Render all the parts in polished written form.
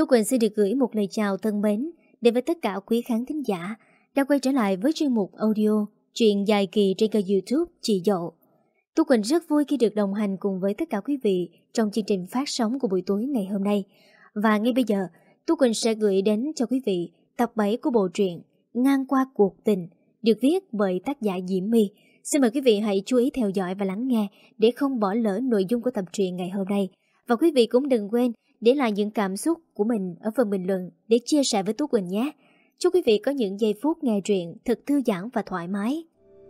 Tú Quỳnh xin được gửi một lời chào thân mến đến với tất cả quý khán thính giả đã quay trở lại với chuyên mục audio truyện dài kỳ trên kênh YouTube Chị Dậu. Tú Quỳnh rất vui khi được đồng hành cùng với tất cả quý vị trong chương trình phát sóng của buổi tối ngày hôm nay. Và ngay bây giờ, Tú Quỳnh sẽ gửi đến cho quý vị tập 7 của bộ truyện Ngang qua cuộc tình, được viết bởi tác giả Diễm My. Xin mời quý vị hãy chú ý theo dõi và lắng nghe để không bỏ lỡ nội dung của tập truyện ngày hôm nay. Và quý vị cũng đừng quên để lại những cảm xúc của mình ở phần bình luận để chia sẻ với Tú Quỳnh nhé. Chúc quý vị có những giây phút nghe truyện thật thư giãn và thoải mái.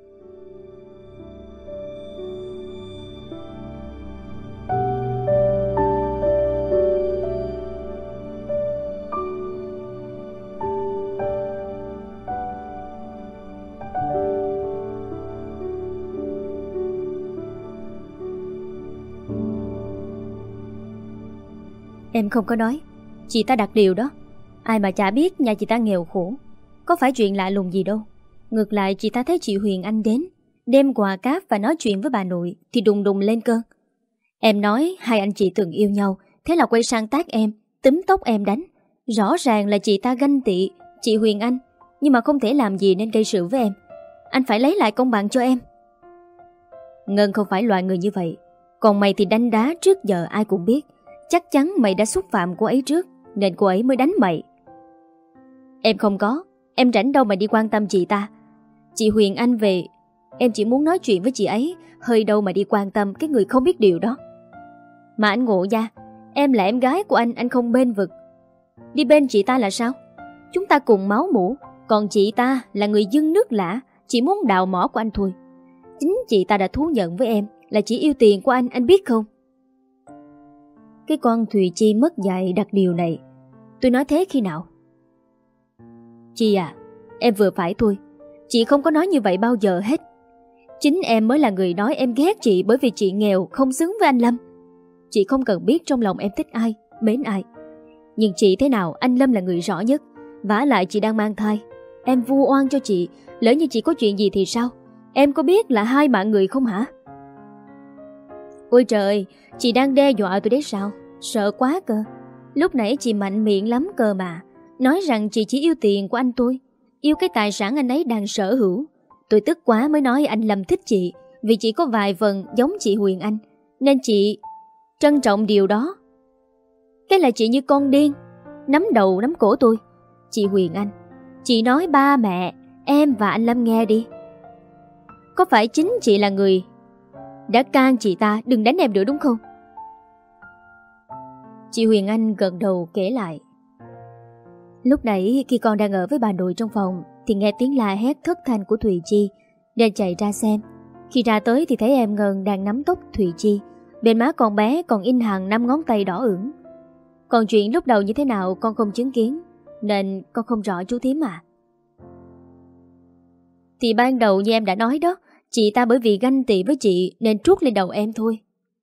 Em không có nói. Chị ta đặt điều đó. Ai mà chả biết nhà chị ta nghèo khổ. Có phải chuyện lạ lùng gì đâu. Ngược lại chị ta thấy chị Huyền Anh đến, đem quà cáp và nói chuyện với bà nội thì đùng đùng lên cơn. Em nói hai anh chị từng yêu nhau, thế là quay sang tát em, túm tóc em đánh. Rõ ràng là chị ta ganh tị chị Huyền Anh, nhưng mà không thể làm gì nên gây sự với em. Anh phải lấy lại công bằng cho em. Ngân không phải loại người như vậy. Còn mày thì đánh đá trước giờ ai cũng biết. Chắc chắn mày đã xúc phạm cô ấy trước, nên cô ấy mới đánh mày. Em không có. Em rảnh đâu mà đi quan tâm chị ta. Chị Huyền Anh về, em chỉ muốn nói chuyện với chị ấy, hơi đâu mà đi quan tâm cái người không biết điều đó. Mà anh ngộ ra, em là em gái của anh không bên vực. Đi bên chị ta là sao? Chúng ta cùng máu mủ, còn chị ta là người dưng nước lã, chỉ muốn đào mỏ của anh thôi. Chính chị ta đã thú nhận với em là chỉ yêu tiền của anh biết không? Cái con Thùy Chi mất dạy đặt điều này. Tôi nói thế khi nào? Chi à, em vừa phải thôi. Chị không có nói như vậy bao giờ hết. Chính em mới là người nói em ghét chị bởi vì chị nghèo không xứng với anh Lâm. Chị không cần biết trong lòng em thích ai, mến ai. Nhưng chị thế nào anh Lâm là người rõ nhất. Vả lại chị đang mang thai. Em vu oan cho chị. Lỡ như chị có chuyện gì thì sao? Em có biết là hai mạng người không hả? Ôi trời, chị đang đe dọa tôi đấy sao? Sợ quá cơ. Lúc nãy chị mạnh miệng lắm cơ mà. Nói rằng chị chỉ yêu tiền của anh tôi, yêu cái tài sản anh ấy đang sở hữu. Tôi tức quá mới nói anh Lâm thích chị vì chị có vài phần giống chị Huyền Anh, nên chị trân trọng điều đó. Cái là chị như con điên, nắm đầu nắm cổ tôi. Chị Huyền Anh, chị nói ba mẹ, em và anh Lâm nghe đi. Có phải chính chị là người đã can chị ta đừng đánh em nữa đúng không? Chị Huyền Anh gật đầu kể lại. Lúc nãy khi con đang ở với bà nội trong phòng thì nghe tiếng la hét thất thanh của Thùy Chi, nên chạy ra xem. Khi ra tới thì thấy em Ngân đang nắm tóc Thùy Chi, bên má con bé còn in hằn 5 ngón tay đỏ ửng. Còn chuyện lúc đầu như thế nào con không chứng kiến, nên con không rõ chú thím à. Thì ban đầu như em đã nói đó, chị ta bởi vì ganh tị với chị nên trút lên đầu em thôi.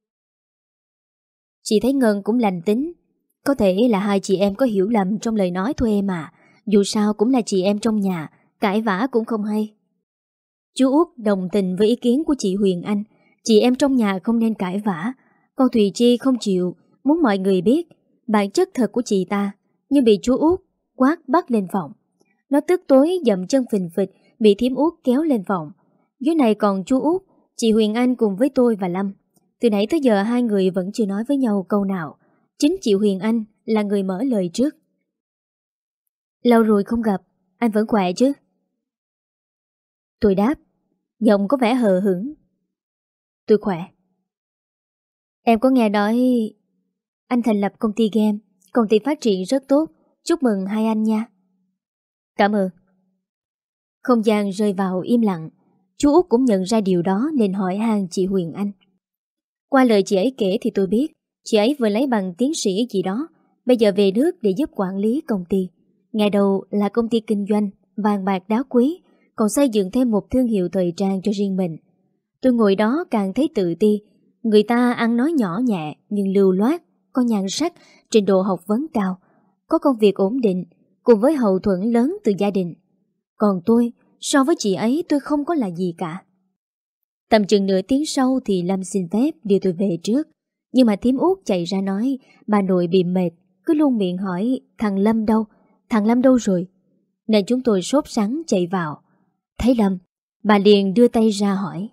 Chị thấy Ngân cũng lành tính. Có thể là hai chị em có hiểu lầm trong lời nói thôi em à. Dù sao cũng là chị em trong nhà, cãi vã cũng không hay. Chú Út đồng tình với ý kiến của chị Huyền Anh. Chị em trong nhà không nên cãi vã. Con Thùy Chi không chịu, muốn mọi người biết bản chất thật của chị ta, nhưng bị chú Út quát bắt lên phòng. Nó tức tối dậm chân phình phịch, bị thím Út kéo lên phòng. Dưới này còn chú Út, chị Huyền Anh cùng với tôi và Lâm. Từ nãy tới giờ hai người vẫn chưa nói với nhau câu nào. Chính chị Huyền Anh là người mở lời trước. Lâu rồi không gặp, anh vẫn khỏe chứ? Tôi đáp, giọng có vẻ hờ hững. Tôi khỏe. Em có nghe nói anh thành lập công ty game, công ty phát triển rất tốt. Chúc mừng hai anh nha. Cảm ơn. Không gian rơi vào im lặng. Chú Út cũng nhận ra điều đó nên hỏi han chị Huyền Anh. Qua lời chị ấy kể thì tôi biết chị ấy vừa lấy bằng tiến sĩ gì đó, bây giờ về nước để giúp quản lý công ty. Ngày đầu là công ty kinh doanh vàng bạc đá quý, còn xây dựng thêm một thương hiệu thời trang cho riêng mình. Tôi ngồi đó càng thấy tự ti. Người ta ăn nói nhỏ nhẹ nhưng lưu loát, có nhan sắc, trình độ học vấn cao, có công việc ổn định cùng với hậu thuẫn lớn từ gia đình. Còn tôi, so với chị ấy tôi không có là gì cả. Tầm chừng nửa tiếng sau thì Lâm xin phép đưa tôi về trước. Nhưng mà thím Út chạy ra nói bà nội bị mệt, cứ luôn miệng hỏi thằng Lâm đâu, thằng Lâm đâu rồi, nên chúng tôi sốt sắng chạy vào. Thấy Lâm, bà liền đưa tay ra hỏi: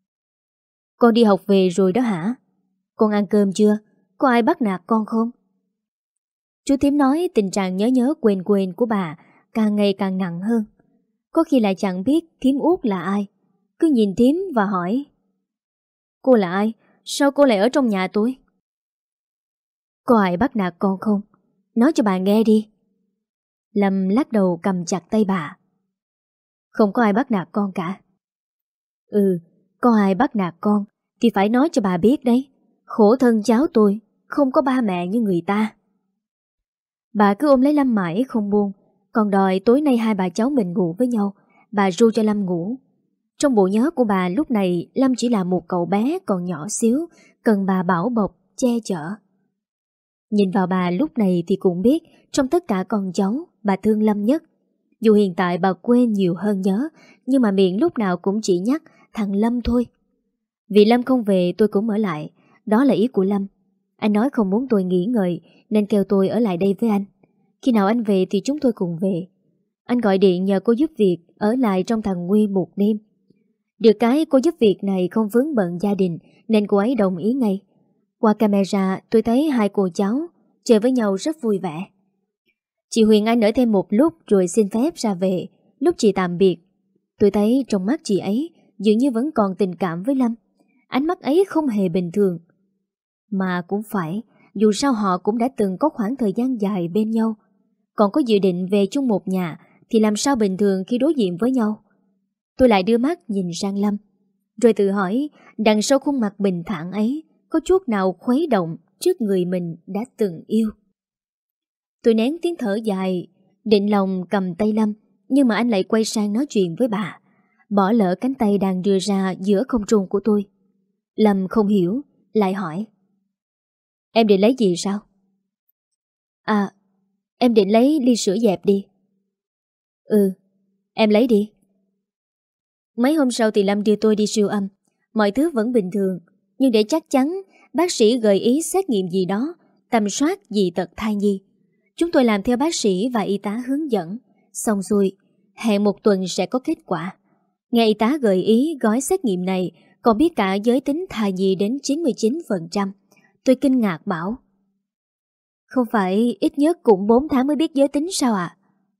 Con đi học về rồi đó hả? Con ăn cơm chưa? Có ai bắt nạt con không? Chú Thím nói tình trạng nhớ nhớ quên quên của bà càng ngày càng nặng hơn. Có khi lại chẳng biết Thím Út là ai, cứ nhìn Thím và hỏi: Cô là ai? Sao cô lại ở trong nhà tôi? Có ai bắt nạt con không? Nói cho bà nghe đi. Lâm lắc đầu cầm chặt tay bà. Không có ai bắt nạt con cả. Có ai bắt nạt con thì phải nói cho bà biết đấy. Khổ thân cháu tôi, không có ba mẹ như người ta. Bà cứ ôm lấy Lâm mãi không buông, còn đòi tối nay hai bà cháu mình ngủ với nhau. Bà ru cho Lâm ngủ. Trong bộ nhớ của bà lúc này, Lâm chỉ là một cậu bé còn nhỏ xíu, cần bà bảo bọc, che chở. Nhìn vào bà lúc này thì cũng biết trong tất cả con cháu, bà thương Lâm nhất. Dù hiện tại bà quên nhiều hơn nhớ, nhưng mà miệng lúc nào cũng chỉ nhắc thằng Lâm thôi. Vì Lâm không về tôi cũng ở lại, đó là ý của Lâm. Anh nói không muốn tôi nghỉ ngơi nên kêu tôi ở lại đây với anh. Khi nào anh về thì chúng tôi cùng về. Anh gọi điện nhờ cô giúp việc ở lại trong thằng Nguyên một đêm. Được cái cô giúp việc này không vướng bận gia đình nên cô ấy đồng ý ngay. Qua camera tôi thấy hai cô cháu chơi với nhau rất vui vẻ. Chị Huyền Anh ở thêm một lúc rồi xin phép ra về. Lúc chị tạm biệt, tôi thấy trong mắt chị ấy dường như vẫn còn tình cảm với Lâm. Ánh mắt ấy không hề bình thường. Mà cũng phải, dù sao họ cũng đã từng có khoảng thời gian dài bên nhau. Còn có dự định về chung một nhà thì làm sao bình thường khi đối diện với nhau. Tôi lại đưa mắt nhìn sang Lâm, rồi tự hỏi đằng sau khuôn mặt bình thản ấy có chút nào khuấy động trước người mình đã từng yêu. Tôi nén tiếng thở dài, định lòng cầm tay Lâm, nhưng mà anh lại quay sang nói chuyện với bà, bỏ lỡ cánh tay đang đưa ra giữa không trung của tôi. Lâm không hiểu, lại hỏi: Em định lấy gì sao? À, em định lấy ly sữa dẹp đi. Em lấy đi. Mấy hôm sau thì Lâm đưa tôi đi siêu âm. Mọi thứ vẫn bình thường, nhưng để chắc chắn, bác sĩ gợi ý xét nghiệm gì đó, tầm soát dị tật thai nhi. Chúng tôi làm theo bác sĩ và y tá hướng dẫn. Xong xuôi, hẹn một tuần sẽ có kết quả. Nghe y tá gợi ý gói xét nghiệm này còn biết cả giới tính thai nhi đến 99%. Tôi kinh ngạc bảo: Không phải ít nhất cũng 4 tháng mới biết giới tính sao ạ?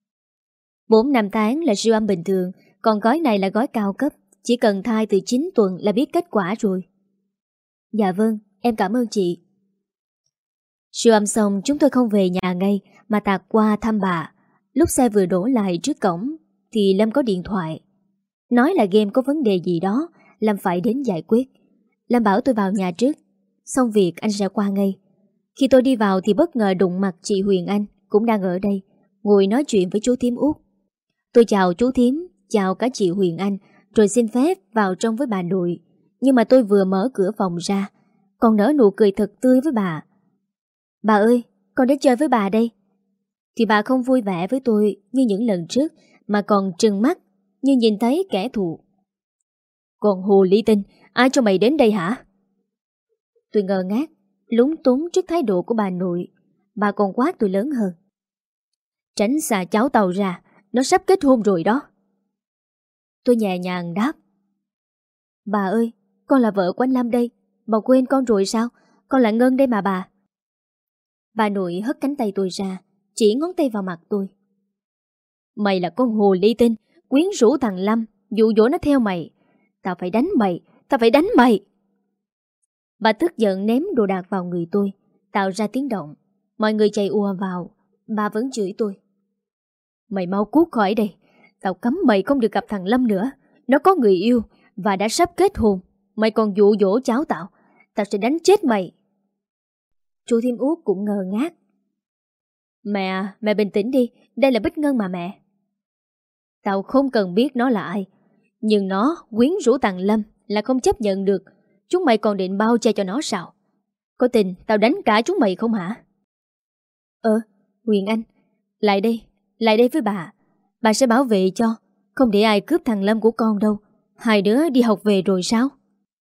4-5 tháng là siêu âm bình thường, còn gói này là gói cao cấp, chỉ cần thai từ 9 tuần là biết kết quả rồi. Dạ vâng, em cảm ơn chị. Siêu âm xong chúng tôi không về nhà ngay mà tạt qua thăm bà. Lúc xe vừa đổ lại trước cổng thì Lâm có điện thoại, nói là game có vấn đề gì đó, Lâm phải đến giải quyết. Lâm bảo tôi vào nhà trước, xong việc anh sẽ qua ngay. Khi tôi đi vào thì bất ngờ đụng mặt chị Huyền Anh cũng đang ở đây, ngồi nói chuyện với chú Thím Út. Tôi chào chú Thím, chào cả chị Huyền Anh, rồi xin phép vào trong với bà nội. Nhưng mà tôi vừa mở cửa phòng ra, còn nở nụ cười thật tươi với bà. Bà ơi, con đến chơi với bà đây. Thì bà không vui vẻ với tôi như những lần trước, mà còn trừng mắt như nhìn thấy kẻ thù. Còn hồ ly tinh, ai cho mày đến đây hả? Tôi ngơ ngác, lúng túng trước thái độ của bà nội. Bà còn quát tôi lớn hơn: Tránh xa cháu tàu ra, nó sắp kết hôn rồi đó. Tôi nhẹ nhàng đáp: Bà ơi, con là vợ của anh Lâm đây. Bà quên con rồi sao? Con là Ngân đây mà bà. Bà nội hất cánh tay tôi ra, chỉ ngón tay vào mặt tôi. Mày là con hồ ly tinh, quyến rũ thằng Lâm, dụ dỗ nó theo mày. Tao phải đánh mày, tao phải đánh mày. Bà tức giận ném đồ đạc vào người tôi, tạo ra tiếng động. Mọi người chạy ùa vào. Bà vẫn chửi tôi: Mày mau cút khỏi đây. Tao cấm mày không được gặp thằng Lâm nữa. Nó có người yêu và đã sắp kết hôn. Mày còn dụ dỗ cháu tao, tao sẽ đánh chết mày. Chú Thím Út cũng ngơ ngác. Mẹ bình tĩnh đi, đây là Bích Ngân mà mẹ. Tao không cần biết nó là ai, nhưng nó quyến rũ thằng Lâm là không chấp nhận được. Chúng mày còn định bao che cho nó sao? Có tin tao đánh cả chúng mày không hả? Huyền Anh, lại đây với bà. Bà sẽ bảo vệ cho, không để ai cướp thằng Lâm của con đâu. Hai đứa đi học về rồi sao?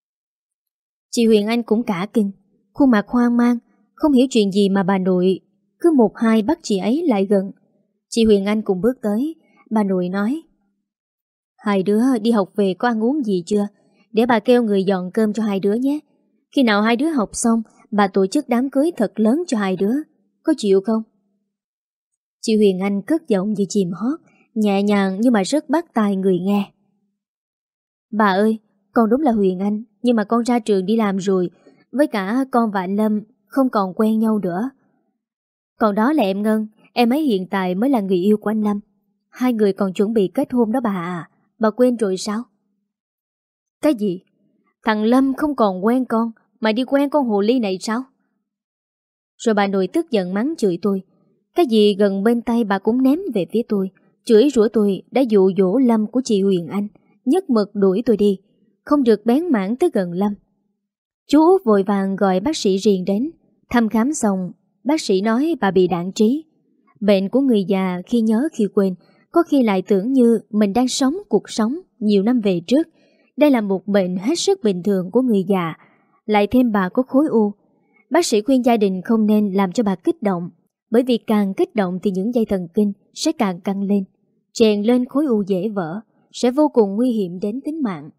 Chị Huyền Anh cũng cả kinh, khuôn mặt hoang mang, không hiểu chuyện gì mà bà nội cứ một hai bắt chị ấy lại gần. Chị Huyền Anh cùng bước tới. Bà nội nói: Hai đứa đi học về có ăn uống gì chưa? Để bà kêu người dọn cơm cho hai đứa nhé. Khi nào hai đứa học xong, bà tổ chức đám cưới thật lớn cho hai đứa. Có chịu không? Chị Huyền Anh cất giọng như chìm hót, nhẹ nhàng nhưng mà rất bắt tai người nghe. Bà ơi, con đúng là Huyền Anh, nhưng mà con ra trường đi làm rồi. Với cả con và anh Lâm không còn quen nhau nữa. Còn đó là em Ngân, em ấy hiện tại mới là người yêu của anh Lâm. Hai người còn chuẩn bị kết hôn đó bà à. Bà quên rồi sao? Cái gì? Thằng Lâm không còn quen con mà đi quen con hồ ly này sao? Rồi bà nội tức giận mắng chửi tôi. Cái gì gần bên tay bà cũng ném về phía tôi. Chửi rủa tôi đã dụ dỗ Lâm của chị Huyền Anh, nhất mực đuổi tôi đi, không được bén mảng tới gần Lâm. Chú Út vội vàng gọi bác sĩ riêng đến. Thăm khám xong, bác sĩ nói bà bị đãng trí. Bệnh của người già khi nhớ khi quên, có khi lại tưởng như mình đang sống cuộc sống nhiều năm về trước. Đây là một bệnh hết sức bình thường của người già. Lại thêm bà có khối u. Bác sĩ khuyên gia đình không nên làm cho bà kích động, bởi vì càng kích động thì những dây thần kinh sẽ càng căng lên, chèn lên khối u dễ vỡ, sẽ vô cùng nguy hiểm đến tính mạng.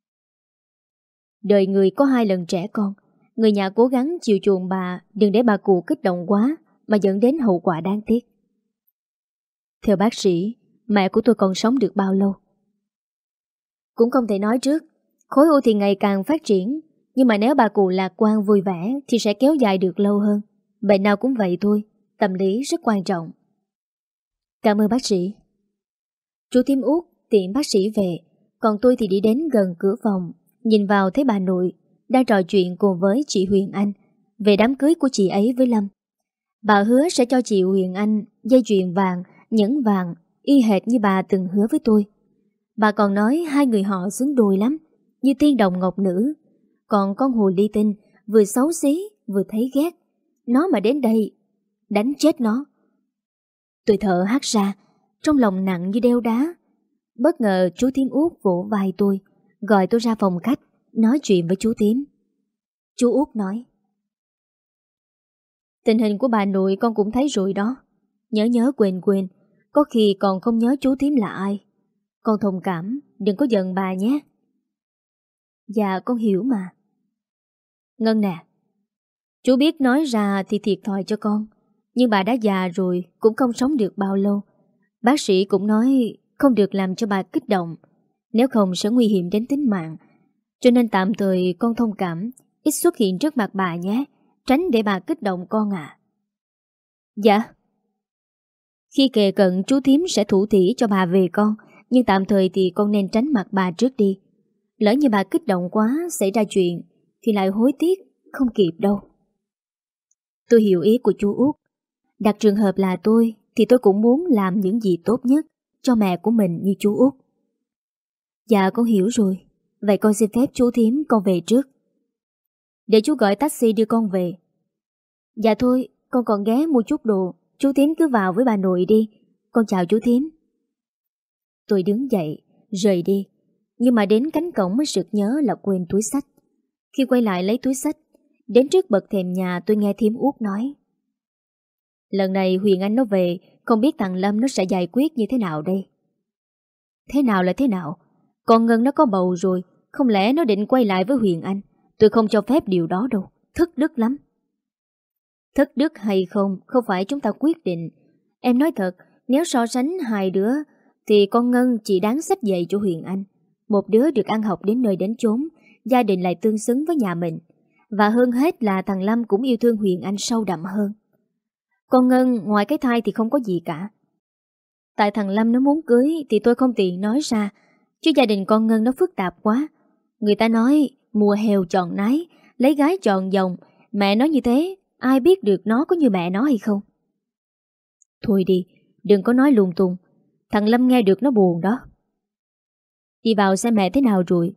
Đời người có 2 lần trẻ con. Người nhà cố gắng chiều chuộng bà, đừng để bà cụ kích động quá mà dẫn đến hậu quả đáng tiếc. Theo bác sĩ, mẹ của tôi còn sống được bao lâu? Cũng không thể nói trước. Khối u thì ngày càng phát triển, nhưng mà nếu bà cụ lạc quan vui vẻ thì sẽ kéo dài được lâu hơn. Bệnh nào cũng vậy thôi, tâm lý rất quan trọng. Cảm ơn bác sĩ. Chú Tím Út tiện bác sĩ về, còn tôi thì đi đến gần cửa phòng, nhìn vào thấy bà nội đang trò chuyện cùng với chị Huyền Anh về đám cưới của chị ấy với Lâm. Bà hứa sẽ cho chị Huyền Anh dây chuyền vàng, nhẫn vàng, y hệt như bà từng hứa với tôi. Bà còn nói hai người họ xứng đôi lắm, như tiên đồng ngọc nữ. Còn con hồ ly tinh vừa xấu xí vừa thấy ghét, nó mà đến đây đánh chết nó. Tôi thở hắt ra, trong lòng nặng như đeo đá. Bất ngờ chú Tím Út vỗ vai tôi, gọi tôi ra phòng khách, nói chuyện với chú Tím. Chú Út nói: Tình hình của bà nội con cũng thấy rồi đó. Nhớ quên, có khi còn không nhớ chú Tím là ai. Con thông cảm, đừng có giận bà nhé. Dạ con hiểu mà. Ngân nè, chú biết nói ra thì thiệt thòi cho con, nhưng bà đã già rồi, cũng không sống được bao lâu. Bác sĩ cũng nói không được làm cho bà kích động, nếu không sẽ nguy hiểm đến tính mạng. Cho nên tạm thời con thông cảm, ít xuất hiện trước mặt bà nhé, tránh để bà kích động con à. Dạ. Khi kề cận chú Thím sẽ thủ thỉ cho bà về con, nhưng tạm thời thì con nên tránh mặt bà trước đi. Lỡ như bà kích động quá xảy ra chuyện thì lại hối tiếc không kịp đâu. Tôi hiểu ý của chú Út. Đặt trường hợp là tôi thì tôi cũng muốn làm những gì tốt nhất cho mẹ của mình như chú Út. Dạ con hiểu rồi. Vậy con xin phép chú Thím con về trước. Để chú gọi taxi đưa con về. Dạ thôi, con còn ghé mua chút đồ. Chú Thím cứ vào với bà nội đi. Con chào chú Thím. Tôi đứng dậy, rời đi. Nhưng mà đến cánh cổng mới sực nhớ là quên túi xách. Khi quay lại lấy túi xách, đến trước bậc thềm nhà tôi nghe Thím Út nói: Lần này Huyền Anh nó về, không biết thằng Lâm nó sẽ giải quyết như thế nào đây. Thế nào là thế nào? Con Ngân nó có bầu rồi, không lẽ nó định quay lại với Huyền Anh? Tôi không cho phép điều đó đâu, thất đức lắm. Thất đức hay không phải chúng ta quyết định. Em nói thật, nếu so sánh hai đứa thì con Ngân chỉ đáng xách dậy cho Huyền Anh. Một đứa được ăn học đến nơi đến chốn, gia đình lại tương xứng với nhà mình. Và hơn hết là thằng Lâm cũng yêu thương Huyền Anh sâu đậm hơn. Con Ngân ngoài cái thai thì không có gì cả. Tại thằng Lâm nó muốn cưới thì tôi không tiện nói ra, chứ gia đình con Ngân nó phức tạp quá. Người ta nói mùa heo chọn nái, lấy gái chọn dòng. Mẹ nói như thế, ai biết được nó có như mẹ nó hay không. Thôi đi, đừng có nói lung tung. Thằng Lâm nghe được nó buồn đó. Đi vào xem mẹ thế nào rồi.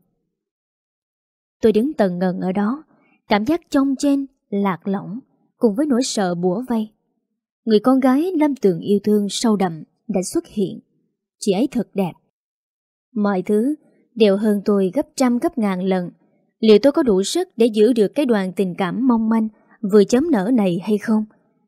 Tôi đứng tần ngần ở đó, cảm giác chông trên, lạc lõng, cùng với nỗi sợ bủa vây. Người con gái Lâm Tường yêu thương sâu đậm đã xuất hiện. Chị ấy thật đẹp. Mọi thứ đều hơn tôi gấp trăm gấp ngàn lần. Liệu tôi có đủ sức để giữ được cái đoàn tình cảm mong manh vừa chớm nở này hay không?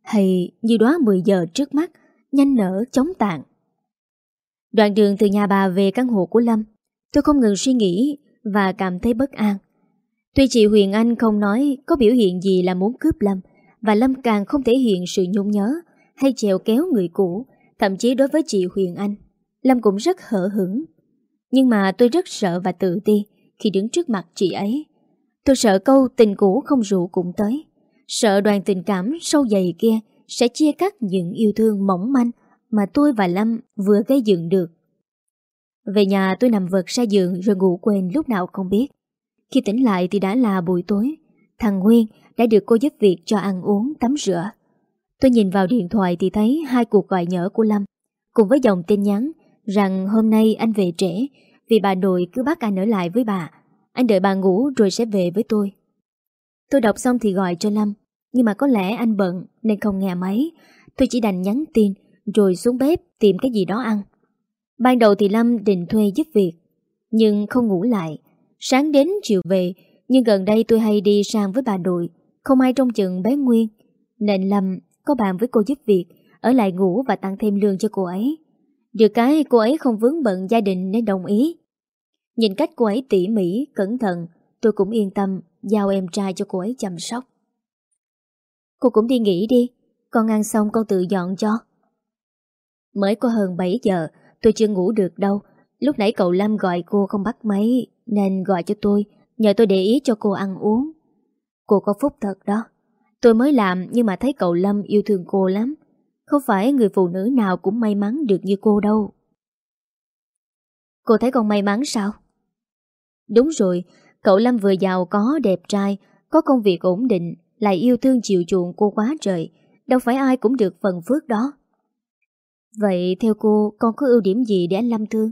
hay như đóa 10 giờ trước mắt, nhanh nở chóng tàn. Đoạn đường từ nhà bà về căn hộ của Lâm, tôi không ngừng suy nghĩ và cảm thấy bất an. Tuy chị Huyền Anh không nói có biểu hiện gì là muốn cướp Lâm, và Lâm càng không thể hiện sự nhung nhớ hay chèo kéo người cũ. Thậm chí đối với chị Huyền Anh, Lâm cũng rất hở hững. Nhưng mà tôi rất sợ và tự ti khi đứng trước mặt chị ấy. Tôi sợ câu tình cũ không rượu cũng tới, sợ đoàn tình cảm sâu dày kia sẽ chia cắt những yêu thương mỏng manh mà tôi và Lâm vừa gây dựng được. Về nhà tôi nằm vật ra giường rồi ngủ quên lúc nào không biết. Khi tỉnh lại thì đã là buổi tối. Thằng Nguyên đã được cô giúp việc cho ăn uống, tắm rửa. Tôi nhìn vào điện thoại thì thấy 2 cuộc gọi nhỡ của Lâm, cùng với dòng tin nhắn rằng hôm nay anh về trễ vì bà nội cứ bắt anh ở lại với bà. Anh đợi bà ngủ rồi sẽ về với tôi. Tôi đọc xong thì gọi cho Lâm, nhưng mà có lẽ anh bận nên không nghe máy. Tôi chỉ đành nhắn tin rồi xuống bếp tìm cái gì đó ăn. Ban đầu thì Lâm định thuê giúp việc, nhưng không ngủ lại. Sáng đến chiều về, nhưng gần đây tôi hay đi sang với bà nội, không ai trông chừng bé Nguyên, nên Lâm có bàn với cô giúp việc ở lại ngủ và tăng thêm lương cho cô ấy. Được cái cô ấy không vướng bận gia đình nên đồng ý. Nhìn cách cô ấy tỉ mỉ, cẩn thận, tôi cũng yên tâm giao em trai cho cô ấy chăm sóc. Cô cũng đi nghỉ đi, con ăn xong con tự dọn cho. Mới có hơn 7 giờ, tôi chưa ngủ được đâu. Lúc nãy cậu Lâm gọi cô không bắt máy nên gọi cho tôi, nhờ tôi để ý cho cô ăn uống. Cô có phúc thật đó. Tôi mới làm nhưng mà thấy cậu Lâm yêu thương cô lắm. Không phải người phụ nữ nào cũng may mắn được như cô đâu. Cô thấy con may mắn sao? Đúng rồi, cậu Lâm vừa giàu có, đẹp trai, có công việc ổn định, lại yêu thương chiều chuộng cô quá trời. Đâu phải ai cũng được phần phước đó. Vậy theo cô, con có ưu điểm gì để anh Lâm thương?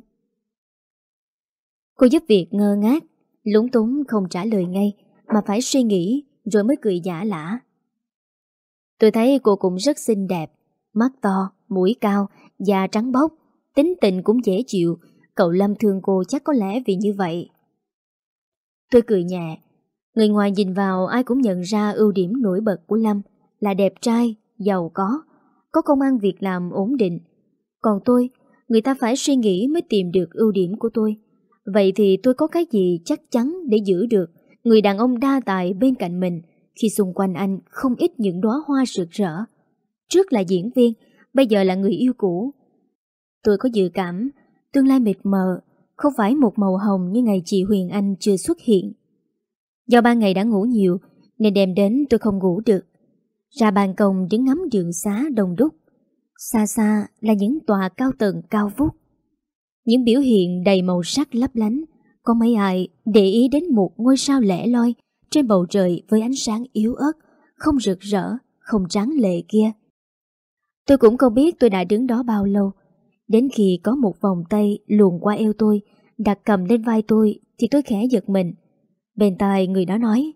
Cô giúp việc ngơ ngác, lúng túng không trả lời ngay, mà phải suy nghĩ rồi mới cười giả lả. Tôi thấy cô cũng rất xinh đẹp, mắt to, mũi cao, da trắng bóc, tính tình cũng dễ chịu. Cậu Lâm thương cô chắc có lẽ vì như vậy. Tôi cười nhẹ. Người ngoài nhìn vào ai cũng nhận ra ưu điểm nổi bật của Lâm là đẹp trai, giàu có công ăn việc làm ổn định. Còn tôi, người ta phải suy nghĩ mới tìm được ưu điểm của tôi. Vậy thì tôi có cái gì chắc chắn để giữ được người đàn ông đa tài bên cạnh mình khi xung quanh anh không ít những đóa hoa rực rỡ. Trước là diễn viên, bây giờ là người yêu cũ. Tôi có dự cảm tương lai mịt mờ, không phải một màu hồng như ngày chị Huyền Anh chưa xuất hiện. Do ban ngày đã ngủ nhiều nên đêm đến tôi không ngủ được. Ra ban công đứng ngắm đường xá đông đúc. Xa xa là những tòa cao tầng cao vút, những biểu hiện đầy màu sắc lấp lánh. Có mấy ai để ý đến một ngôi sao lẻ loi trên bầu trời với ánh sáng yếu ớt, không rực rỡ, không tráng lệ kia. Tôi cũng không biết tôi đã đứng đó bao lâu. Đến khi có một vòng tay luồn qua eo tôi, đặt cầm lên vai tôi thì tôi khẽ giật mình. Bên tai người đó nói: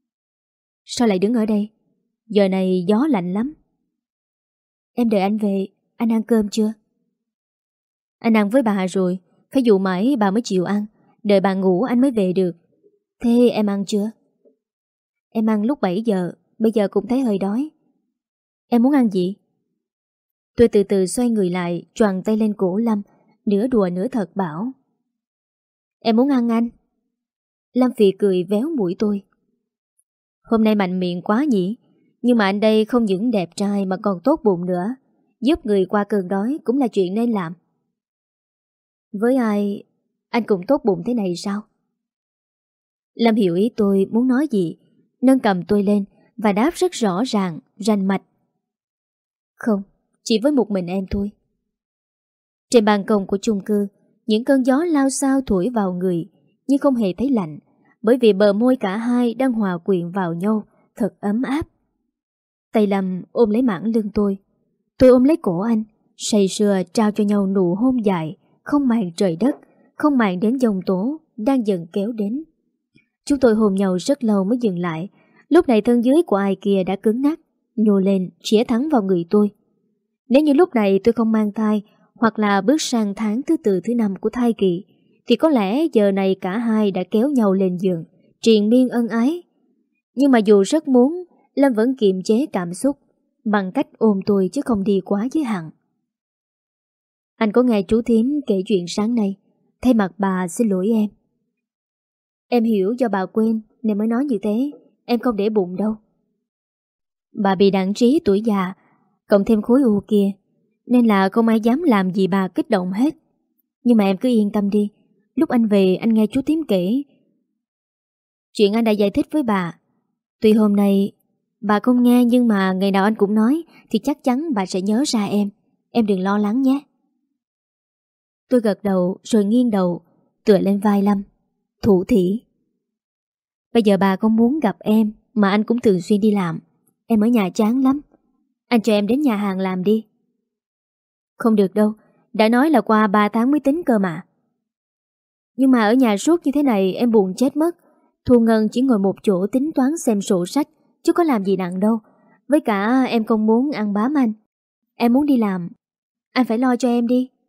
Sao lại đứng ở đây? Giờ này gió lạnh lắm. Em đợi anh về. Anh ăn cơm chưa? Anh ăn với bà rồi. Phải dụ mãi bà mới chịu ăn. Đợi bà ngủ anh mới về được. Thế em ăn chưa? Em ăn lúc 7 giờ. Bây giờ cũng thấy hơi đói. Em muốn ăn gì? Tôi từ từ xoay người lại, choàng tay lên cổ Lâm, nửa đùa nửa thật bảo: Em muốn ăn anh. Lâm phì cười véo mũi tôi. Hôm nay mạnh miệng quá nhỉ? Nhưng mà anh đây không những đẹp trai mà còn tốt bụng nữa. Giúp người qua cơn đói cũng là chuyện nên làm. Với ai anh cũng tốt bụng thế này sao? Lâm hiểu ý tôi muốn nói gì, nâng cầm tôi lên và đáp rất rõ ràng, rành mạch: Không, chỉ với một mình em thôi. Trên ban công của chung cư, những cơn gió lao xao thổi vào người nhưng không hề thấy lạnh, bởi vì bờ môi cả hai đang hòa quyện vào nhau, thật ấm áp. Tay Lâm ôm lấy mảng lưng tôi ôm lấy cổ anh, say sưa trao cho nhau nụ hôn dài, không màng trời đất, không màng đến dòng tố đang dần kéo đến. Chúng tôi hôn nhau rất lâu mới dừng lại. Lúc này thân dưới của ai kia đã cứng ngắc, nhô lên chĩa thẳng vào người tôi. Nếu như lúc này tôi không mang thai, hoặc là bước sang tháng thứ 4 thứ 5 của thai kỳ, thì có lẽ giờ này cả hai đã kéo nhau lên giường, triền miên ân ái. Nhưng mà dù rất muốn, Lâm vẫn kiềm chế cảm xúc, bằng cách ôm tôi chứ không đi quá giới hạn. Anh có nghe chú thím kể chuyện sáng nay. Thay mặt bà xin lỗi em. Em hiểu do bà quên nên mới nói như thế. Em không để bụng đâu. Bà bị đãng trí tuổi già, cộng thêm khối u kia, nên là không ai dám làm gì bà kích động hết. Nhưng mà em cứ yên tâm đi. Lúc anh về anh nghe chú thím kể chuyện anh đã giải thích với bà. Tuy hôm nay bà không nghe, nhưng mà ngày nào anh cũng nói thì chắc chắn bà sẽ nhớ ra em. Em đừng lo lắng nhé. Tôi gật đầu rồi nghiêng đầu tựa lên vai Lâm, thủ thỉ. Bây giờ bà không muốn gặp em, mà anh cũng thường xuyên đi làm. Em ở nhà chán lắm. Anh cho em đến nhà hàng làm đi. Không được đâu, đã nói là qua 3 tháng mới tính cơ mà. Nhưng mà ở nhà suốt như thế này em buồn chết mất. Thu Ngân chỉ ngồi một chỗ tính toán xem sổ sách, chứ có làm gì nặng đâu. Với cả em không muốn ăn bám anh. Em muốn đi làm. Anh phải lo cho em đi.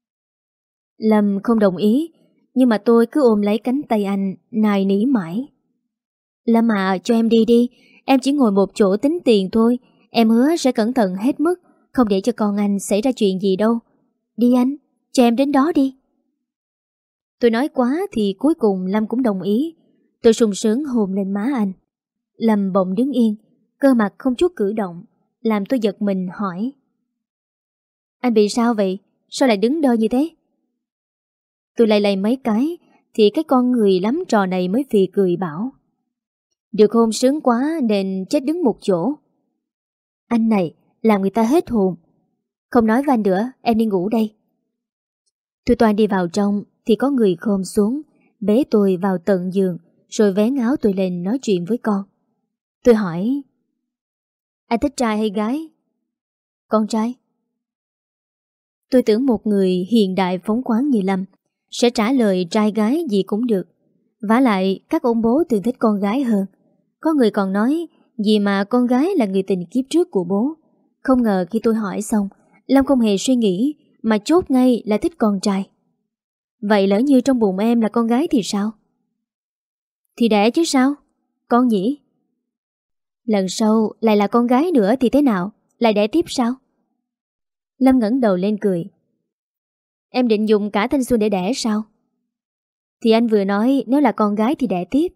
Lâm không đồng ý, nhưng mà tôi cứ ôm lấy cánh tay anh, nài nỉ mãi. Lâm à, cho em đi đi. Em chỉ ngồi một chỗ tính tiền thôi. Em hứa sẽ cẩn thận hết mức, không để cho con anh xảy ra chuyện gì đâu. Đi anh, cho em đến đó đi. Tôi nói quá thì cuối cùng Lâm cũng đồng ý. Tôi sung sướng hôn lên má anh. Lâm bỗng đứng yên, cơ mặt không chút cử động, làm tôi giật mình hỏi. Anh bị sao vậy? Sao lại đứng đơ như thế? Tôi lay mấy cái thì cái con người lắm trò này mới phì cười bảo. Được hôn sướng quá nên chết đứng một chỗ. Anh này làm người ta hết hồn. Không nói với anh nữa, em đi ngủ đây. Tôi toàn đi vào trong thì có người khom xuống, bế tôi vào tận giường, rồi vén áo tôi lên nói chuyện với con. Tôi hỏi, anh thích trai hay gái? Con trai. Tôi tưởng một người hiện đại phóng khoáng như Lâm sẽ trả lời trai gái gì cũng được. Vả lại các ông bố thường thích con gái hơn. Có người còn nói vì mà con gái là người tình kiếp trước của bố. Không ngờ khi tôi hỏi xong, Lâm không hề suy nghĩ mà chốt ngay là thích con trai. Vậy lỡ như trong bụng em là con gái thì sao? Thì đẻ chứ sao? Con nhỉ? Lần sau lại là con gái nữa thì thế nào? Lại đẻ tiếp sao? Lâm ngẩng đầu lên cười. Em định dùng cả thanh xuân để đẻ sao? Thì anh vừa nói nếu là con gái thì đẻ tiếp.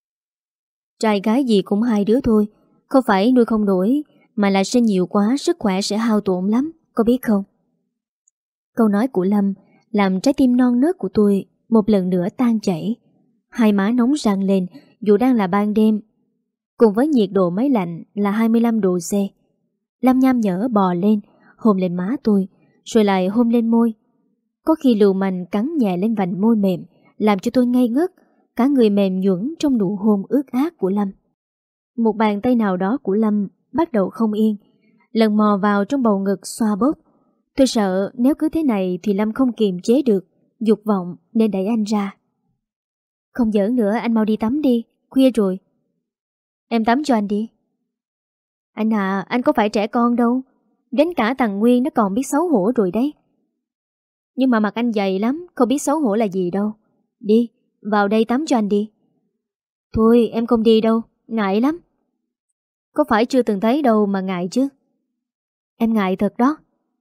Trai gái gì cũng 2 đứa thôi. Không phải nuôi không nổi, mà là sinh nhiều quá sức khỏe sẽ hao tổn lắm, có biết không? Câu nói của Lâm làm trái tim non nớt của tôi một lần nữa tan chảy. Hai má nóng rang lên dù đang là ban đêm, cùng với nhiệt độ máy lạnh là 25 độ C. Lâm nham nhở bò lên, hôn lên má tôi, rồi lại hôn lên môi. Có khi lưu manh cắn nhẹ lên vành môi mềm, làm cho tôi ngây ngất, cả người mềm nhũn trong nụ hôn ướt át của Lâm. Một bàn tay nào đó của Lâm bắt đầu không yên, lần mò vào trong bầu ngực xoa bóp. Tôi sợ nếu cứ thế này thì Lâm không kiềm chế được dục vọng nên đẩy anh ra. Không giỡn nữa, anh mau đi tắm đi, khuya rồi. Em tắm cho anh đi. Anh à, anh có phải trẻ con đâu. Đến cả thằng Nguyên nó còn biết xấu hổ rồi đấy. Nhưng mà mặt anh dày lắm, không biết xấu hổ là gì đâu. Đi, vào đây tắm cho anh đi. Thôi em không đi đâu, ngại lắm. Có phải chưa từng thấy đâu mà ngại chứ. Em ngại thật đó.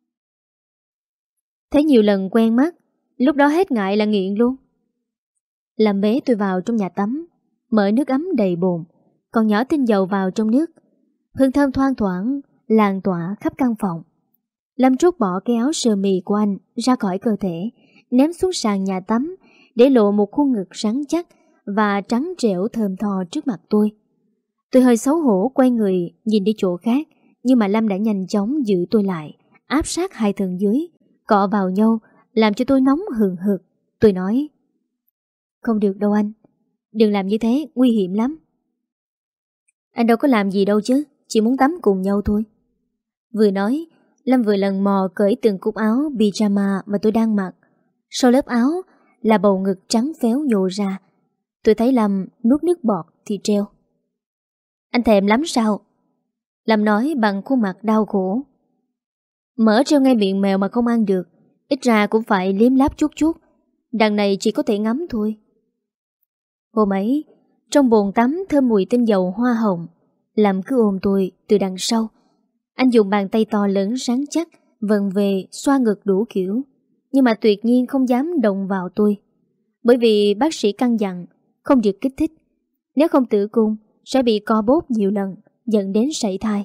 Thấy nhiều lần quen mắt, lúc đó hết ngại là nghiện luôn. Làm bế tôi vào trong nhà tắm, mở nước ấm đầy bồn, còn nhỏ tinh dầu vào trong nước. Hương thơm thoang thoảng lan tỏa khắp căn phòng. Lâm trút bỏ cái áo sơ mi của anh ra khỏi cơ thể, ném xuống sàn nhà tắm, để lộ một khuôn ngực rắn chắc và trắng trẻo thơm tho trước mặt tôi. Tôi hơi xấu hổ quay người nhìn đi chỗ khác, nhưng mà Lâm đã nhanh chóng giữ tôi lại, áp sát hai thân dưới, cọ vào nhau, làm cho tôi nóng hừng hực. Tôi nói, không được đâu anh, đừng làm như thế, nguy hiểm lắm. Anh đâu có làm gì đâu chứ, chỉ muốn tắm cùng nhau thôi. Vừa nói, Lâm vừa lần mò cởi từng cúc áo pyjama mà tôi đang mặc. Sau lớp áo là bầu ngực trắng phéo nhô ra. Tôi thấy Lâm nuốt nước bọt thì treo. Anh thèm lắm sao? Lâm nói bằng khuôn mặt đau khổ. Mỡ treo ngay miệng mèo mà không ăn được, ít ra cũng phải liếm láp chút chút. Đằng này chỉ có thể ngắm thôi. Hôm ấy, trong bồn tắm thơm mùi tinh dầu hoa hồng, Lâm cứ ôm tôi từ đằng sau. Anh dùng bàn tay to lớn rắn chắc vần về xoa ngực đủ kiểu, nhưng mà tuyệt nhiên không dám động vào tôi. Bởi vì bác sĩ căn dặn không được kích thích, nếu không tử cung sẽ bị co bóp nhiều lần, dẫn đến sảy thai.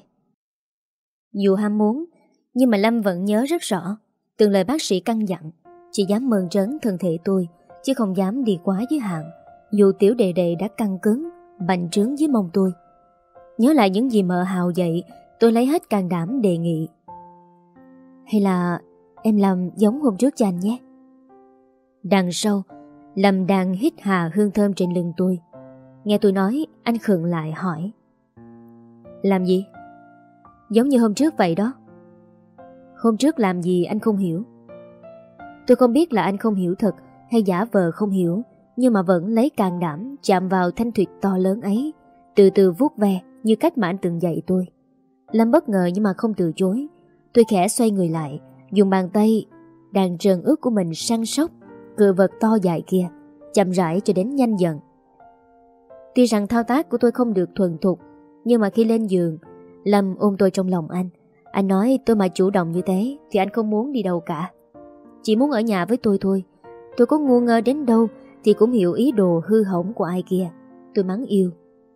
Dù ham muốn, nhưng mà Lâm vẫn nhớ rất rõ từng lời bác sĩ căn dặn. Chỉ dám mơn trớn thân thể tôi, chứ không dám đi quá giới hạn, dù tiểu đệ đệ đã căng cứng, bành trướng dưới mông tôi. Nhớ lại những gì mợ hào dạy, tôi lấy hết can đảm đề nghị. Hay là em làm giống hôm trước cho anh nhé. Đằng sau, Lâm đang hít hà hương thơm trên lưng tôi. Nghe tôi nói, anh khựng lại hỏi. Làm gì? Giống như hôm trước vậy đó. Hôm trước làm gì anh không hiểu? Tôi không biết là anh không hiểu thật hay giả vờ không hiểu, nhưng mà vẫn lấy can đảm chạm vào thanh thuyệt to lớn ấy, từ từ vuốt ve như cách mà anh từng dạy tôi. Lâm bất ngờ nhưng mà không từ chối. Tôi khẽ xoay người lại, dùng bàn tay đang trơn ướt của mình săn sóc cự vật to dài kia, chậm rãi cho đến nhanh dần. Tuy rằng thao tác của tôi không được thuần thục, nhưng mà khi lên giường, Lâm ôm tôi trong lòng anh. Anh nói tôi mà chủ động như thế thì anh không muốn đi đâu cả, chỉ muốn ở nhà với tôi thôi. Tôi có ngu ngơ đến đâu thì cũng hiểu ý đồ hư hỏng của ai kia. Tôi mắng yêu.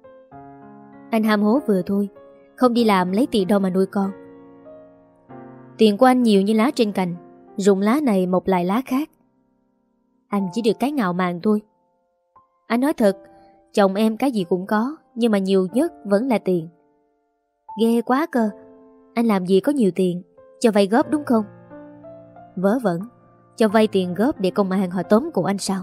Anh ham hố vừa thôi, không đi làm lấy tiền đâu mà nuôi con. Tiền của anh nhiều như lá trên cành, rụng lá này mọc lại lá khác. Anh chỉ được cái ngạo mạn thôi. Anh nói thật, chồng em cái gì cũng có, nhưng mà nhiều nhất vẫn là tiền. Ghê quá cơ. Anh làm gì có nhiều tiền? Cho vay góp đúng không? Vớ vẩn. Cho vay tiền góp để công an họ tóm cổ anh sao?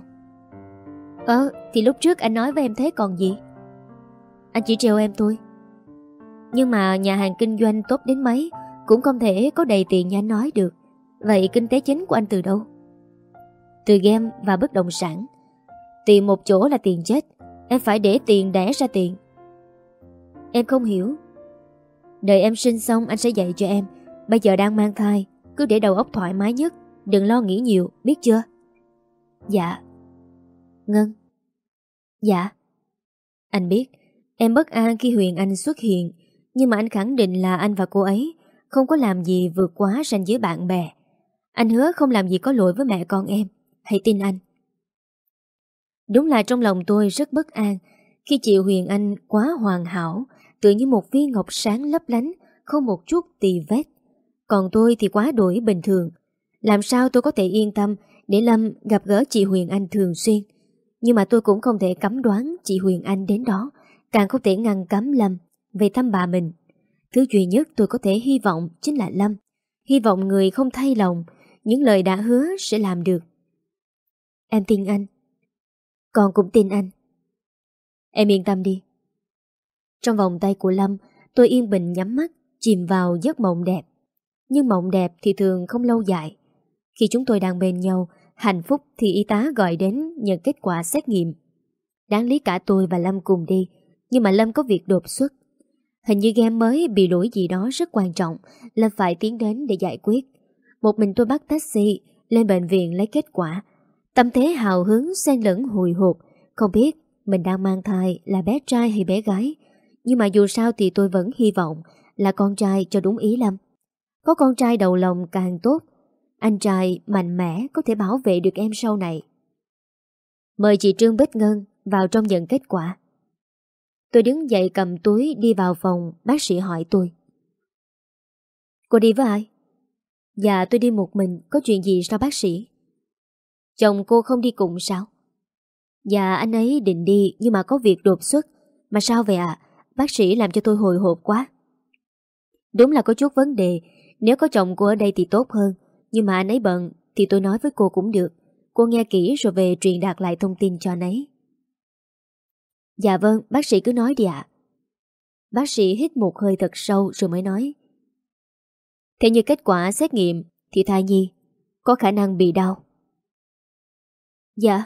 Thì lúc trước anh nói với em thế còn gì. Anh chỉ trêu em thôi. Nhưng mà nhà hàng kinh doanh tốt đến mấy cũng không thể có đầy tiền như anh nói được. Vậy kinh tế chính của anh từ đâu? Từ game và bất động sản. Tiền một chỗ là tiền chết. Em phải để tiền đẻ ra tiền. Em không hiểu. Đợi em sinh xong anh sẽ dạy cho em. Bây giờ đang mang thai, cứ để đầu óc thoải mái nhất, đừng lo nghĩ nhiều, biết chưa? Dạ. Ngân. Dạ. Anh biết em bất an khi Huyền Anh xuất hiện, nhưng mà anh khẳng định là anh và cô ấy không có làm gì vượt quá ranh giới bạn bè. Anh hứa không làm gì có lỗi với mẹ con em. Hãy tin anh. Đúng là trong lòng tôi rất bất an khi chị Huyền Anh quá hoàn hảo, tựa như một viên ngọc sáng lấp lánh, không một chút tì vết. Còn tôi thì quá đổi bình thường. Làm sao tôi có thể yên tâm để Lâm gặp gỡ chị Huyền Anh thường xuyên? Nhưng mà tôi cũng không thể cấm đoán chị Huyền Anh đến đó, càng không thể ngăn cấm Lâm về thăm bà mình. Thứ duy nhất tôi có thể hy vọng chính là Lâm. Hy vọng người không thay lòng, những lời đã hứa sẽ làm được. Em tin anh. Con cũng tin anh. Em yên tâm đi. Trong vòng tay của Lâm, tôi yên bình nhắm mắt, chìm vào giấc mộng đẹp. Nhưng mộng đẹp thì thường không lâu dài. Khi chúng tôi đang bên nhau, hạnh phúc thì y tá gọi đến nhận kết quả xét nghiệm. Đáng lý cả tôi và Lâm cùng đi, nhưng mà Lâm có việc đột xuất. Hình như game mới bị lỗi gì đó rất quan trọng, Lâm phải tiến đến để giải quyết. Một mình tôi bắt taxi lên bệnh viện lấy kết quả. Tâm thế hào hứng xen lẫn hồi hộp, không biết mình đang mang thai là bé trai hay bé gái. Nhưng mà dù sao thì tôi vẫn hy vọng là con trai cho đúng ý Lâm. Có con trai đầu lòng càng tốt. Anh trai mạnh mẽ có thể bảo vệ được em sau này. Mời chị Trương Bích Ngân vào trong nhận kết quả. Tôi đứng dậy cầm túi đi vào phòng. Bác sĩ hỏi tôi. Cô đi với ai? Dạ tôi đi một mình. Có chuyện gì sao bác sĩ? Chồng cô không đi cùng sao? Dạ anh ấy định đi nhưng mà có việc đột xuất. Mà sao vậy ạ? Bác sĩ làm cho tôi hồi hộp quá. Đúng là có chút vấn đề. Nếu có chồng cô ở đây thì tốt hơn. Nhưng mà anh ấy bận thì tôi nói với cô cũng được. Cô nghe kỹ rồi về truyền đạt lại thông tin cho anh ấy. Dạ vâng, bác sĩ cứ nói đi ạ. Bác sĩ hít một hơi thật sâu rồi mới nói. Theo như kết quả xét nghiệm thì thai nhi có khả năng bị đau. Dạ.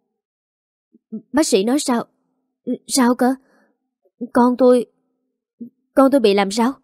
Bác sĩ nói sao? Sao cơ? Con tôi bị làm sao?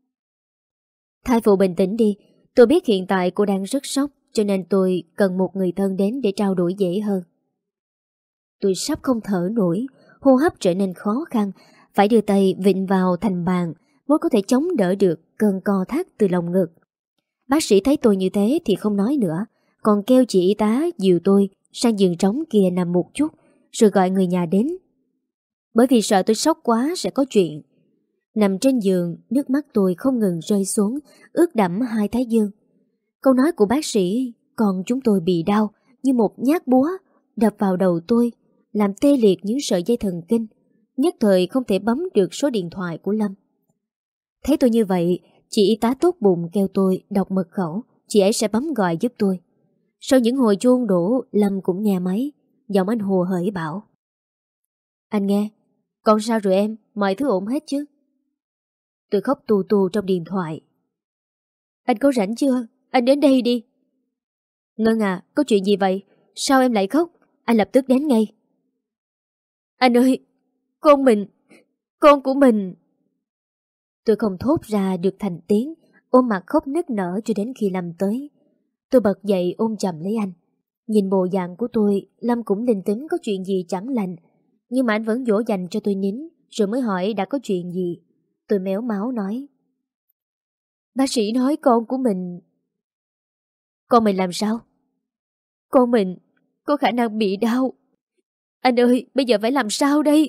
Thai phụ bình tĩnh đi. Tôi biết hiện tại cô đang rất sốc, cho nên tôi cần một người thân đến để trao đổi dễ hơn. Tôi sắp không thở nổi, hô hấp trở nên khó khăn, phải đưa tay vịn vào thành bàn mới có thể chống đỡ được cơn co thắt từ lòng ngực. Bác sĩ thấy tôi như thế thì không nói nữa, còn kêu chị y tá dìu tôi sang giường trống kia nằm một chút, rồi gọi người nhà đến. Bởi vì sợ tôi sốc quá sẽ có chuyện. Nằm trên giường, nước mắt tôi không ngừng rơi xuống, ướt đẫm hai thái dương. Câu nói của bác sĩ, còn chúng tôi bị đau như một nhát búa đập vào đầu tôi, làm tê liệt những sợi dây thần kinh, nhất thời không thể bấm được số điện thoại của Lâm. Thấy tôi như vậy, chị y tá tốt bụng kêu tôi đọc mật khẩu, chị ấy sẽ bấm gọi giúp tôi. Sau những hồi chuông đổ, Lâm cũng nghe máy, giọng anh hồ hởi bảo: Anh nghe, còn sao rồi em, mọi thứ ổn hết chứ? Tôi khóc tù tù trong điện thoại. Anh có rảnh chưa? Anh đến đây đi. Ngân à, có chuyện gì vậy? Sao em lại khóc? Anh lập tức đến ngay. Anh ơi, con của mình. Tôi không thốt ra được thành tiếng, ôm mặt khóc nức nở cho đến khi Lâm tới. Tôi bật dậy ôm chầm lấy anh. Nhìn bộ dạng của tôi, Lâm cũng linh tính có chuyện gì chẳng lành, nhưng mà anh vẫn dỗ dành cho tôi nín, rồi mới hỏi đã có chuyện gì. Tôi méo máu nói: Bác sĩ nói con của mình. Con mình làm sao? Con mình có khả năng bị đau. Anh ơi, bây giờ phải làm sao đây?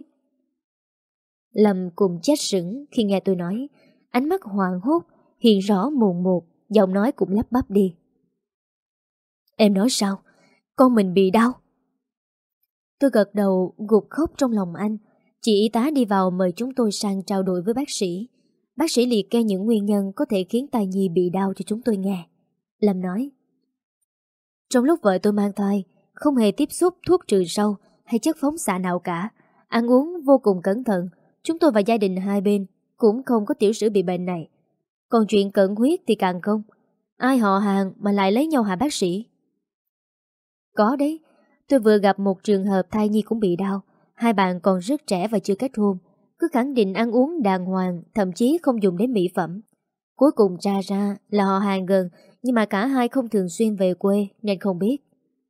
Lâm cùng chết sững khi nghe tôi nói, ánh mắt hoảng hốt, hiện rõ mồn một, giọng nói cũng lắp bắp đi. Em nói sao? Con mình bị đau? Tôi gật đầu gục khóc trong lòng anh. Chị y tá đi vào mời chúng tôi sang trao đổi với bác sĩ. Bác sĩ liệt kê những nguyên nhân có thể khiến thai nhi bị đau cho chúng tôi nghe. Lâm nói: Trong lúc vợ tôi mang thai, không hề tiếp xúc thuốc trừ sâu hay chất phóng xạ nào cả. Ăn uống vô cùng cẩn thận. Chúng tôi và gia đình hai bên cũng không có tiểu sử bị bệnh này. Còn chuyện cận huyết thì càng không. Ai họ hàng mà lại lấy nhau hả bác sĩ? Có đấy, tôi vừa gặp một trường hợp thai nhi cũng bị đau. Hai bạn còn rất trẻ và chưa kết hôn, cứ khẳng định ăn uống đàng hoàng, thậm chí không dùng đến mỹ phẩm. Cuối cùng tra ra là họ hàng gần, nhưng mà cả hai không thường xuyên về quê nên không biết.